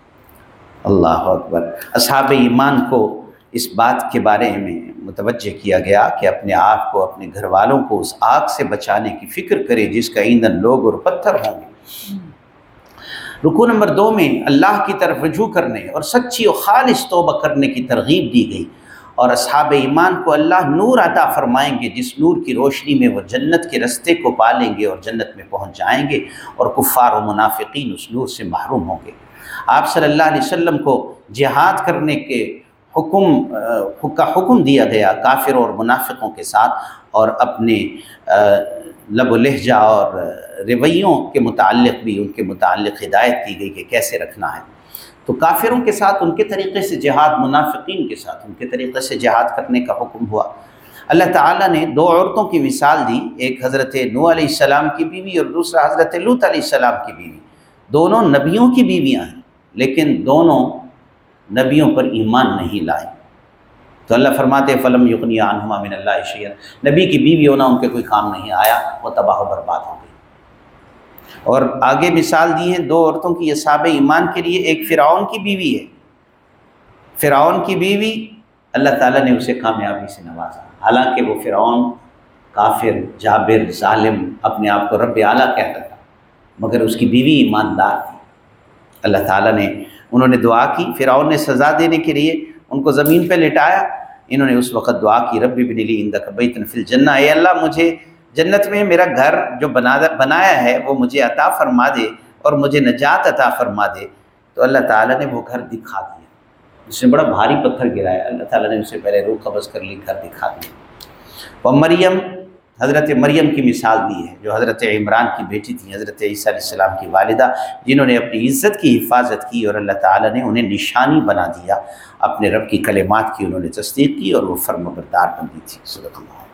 اللہ اکبر۔ اصحاب ایمان کو اس بات کے بارے میں متوجہ کیا گیا کہ اپنے آپ کو، اپنے گھر والوں کو اس آگ سے بچانے کی فکر کرے جس کا ایندھن لوگ اور پتھر ہوں گے۔ رکوع نمبر دو میں اللہ کی طرف رجوع کرنے اور سچی و خالص توبہ کرنے کی ترغیب دی گئی، اور اصحاب ایمان کو اللہ نور عطا فرمائیں گے جس نور کی روشنی میں وہ جنت کے رستے کو پالیں گے اور جنت میں پہنچ جائیں گے، اور کفار و منافقین اس نور سے محروم ہوں گے۔ آپ صلی اللہ علیہ وسلم کو جہاد کرنے کے حکم کا حکم دیا گیا کافروں اور منافقوں کے ساتھ، اور اپنے لب و لہجہ اور رویوں کے متعلق بھی ان کے متعلق ہدایت کی گئی کہ کیسے رکھنا ہے۔ تو کافروں کے ساتھ ان کے طریقے سے جہاد، منافقین کے ساتھ ان کے طریقے سے جہاد کرنے کا حکم ہوا۔ اللہ تعالیٰ نے دو عورتوں کی مثال دی، ایک حضرت نوح علیہ السلام کی بیوی اور دوسرا حضرت لوط علیہ السلام کی بیوی۔ دونوں نبیوں کی بیویاں ہیں، لیکن دونوں نبیوں پر ایمان نہیں لائے، تو اللہ فرماتے فلم یغنی عنہما من اللہ شیئا، نبی کی بیوی ہونا ان کے کوئی کام نہیں آیا، وہ تباہ و برباد ہو گئی۔ اور آگے مثال دی ہیں دو عورتوں کی اصحاب ایمان کے لیے، ایک فرعون کی بیوی ہے۔ فرعون کی بیوی اللہ تعالیٰ نے اسے کامیابی سے نوازا، حالانکہ وہ فرعون کافر، جابر، ظالم، اپنے آپ کو رب اعلیٰ کہتا تھا، مگر اس کی بیوی ایماندار تھی۔ اللہ تعالیٰ نے، انہوں نے دعا کی، فرعون نے سزا دینے کے لیے ان کو زمین پہ لٹایا، انہوں نے اس وقت دعا کی رب ابن لی عندک بیتا فی الجنہ، اے اللہ مجھے جنت میں میرا گھر جو بنا بنایا ہے وہ مجھے عطا فرما دے اور مجھے نجات عطا فرما دے۔ تو اللہ تعالیٰ نے وہ گھر دکھا دیا، اس نے بڑا بھاری پتھر گرایا، اللہ تعالیٰ نے اسے پہلے روح قبض کر لی، گھر دکھا دیا۔ اور مریم، حضرت مریم کی مثال دی ہے جو حضرت عمران کی بیٹی تھی، حضرت عیسیٰ علیہ السلام کی والدہ، جنہوں نے اپنی عزت کی حفاظت کی اور اللہ تعالیٰ نے انہیں نشانی بنا دیا، اپنے رب کی کلمات کی انہوں نے تصدیق کی اور وہ فرمانبردار بندی تھی۔ صدق اللہ۔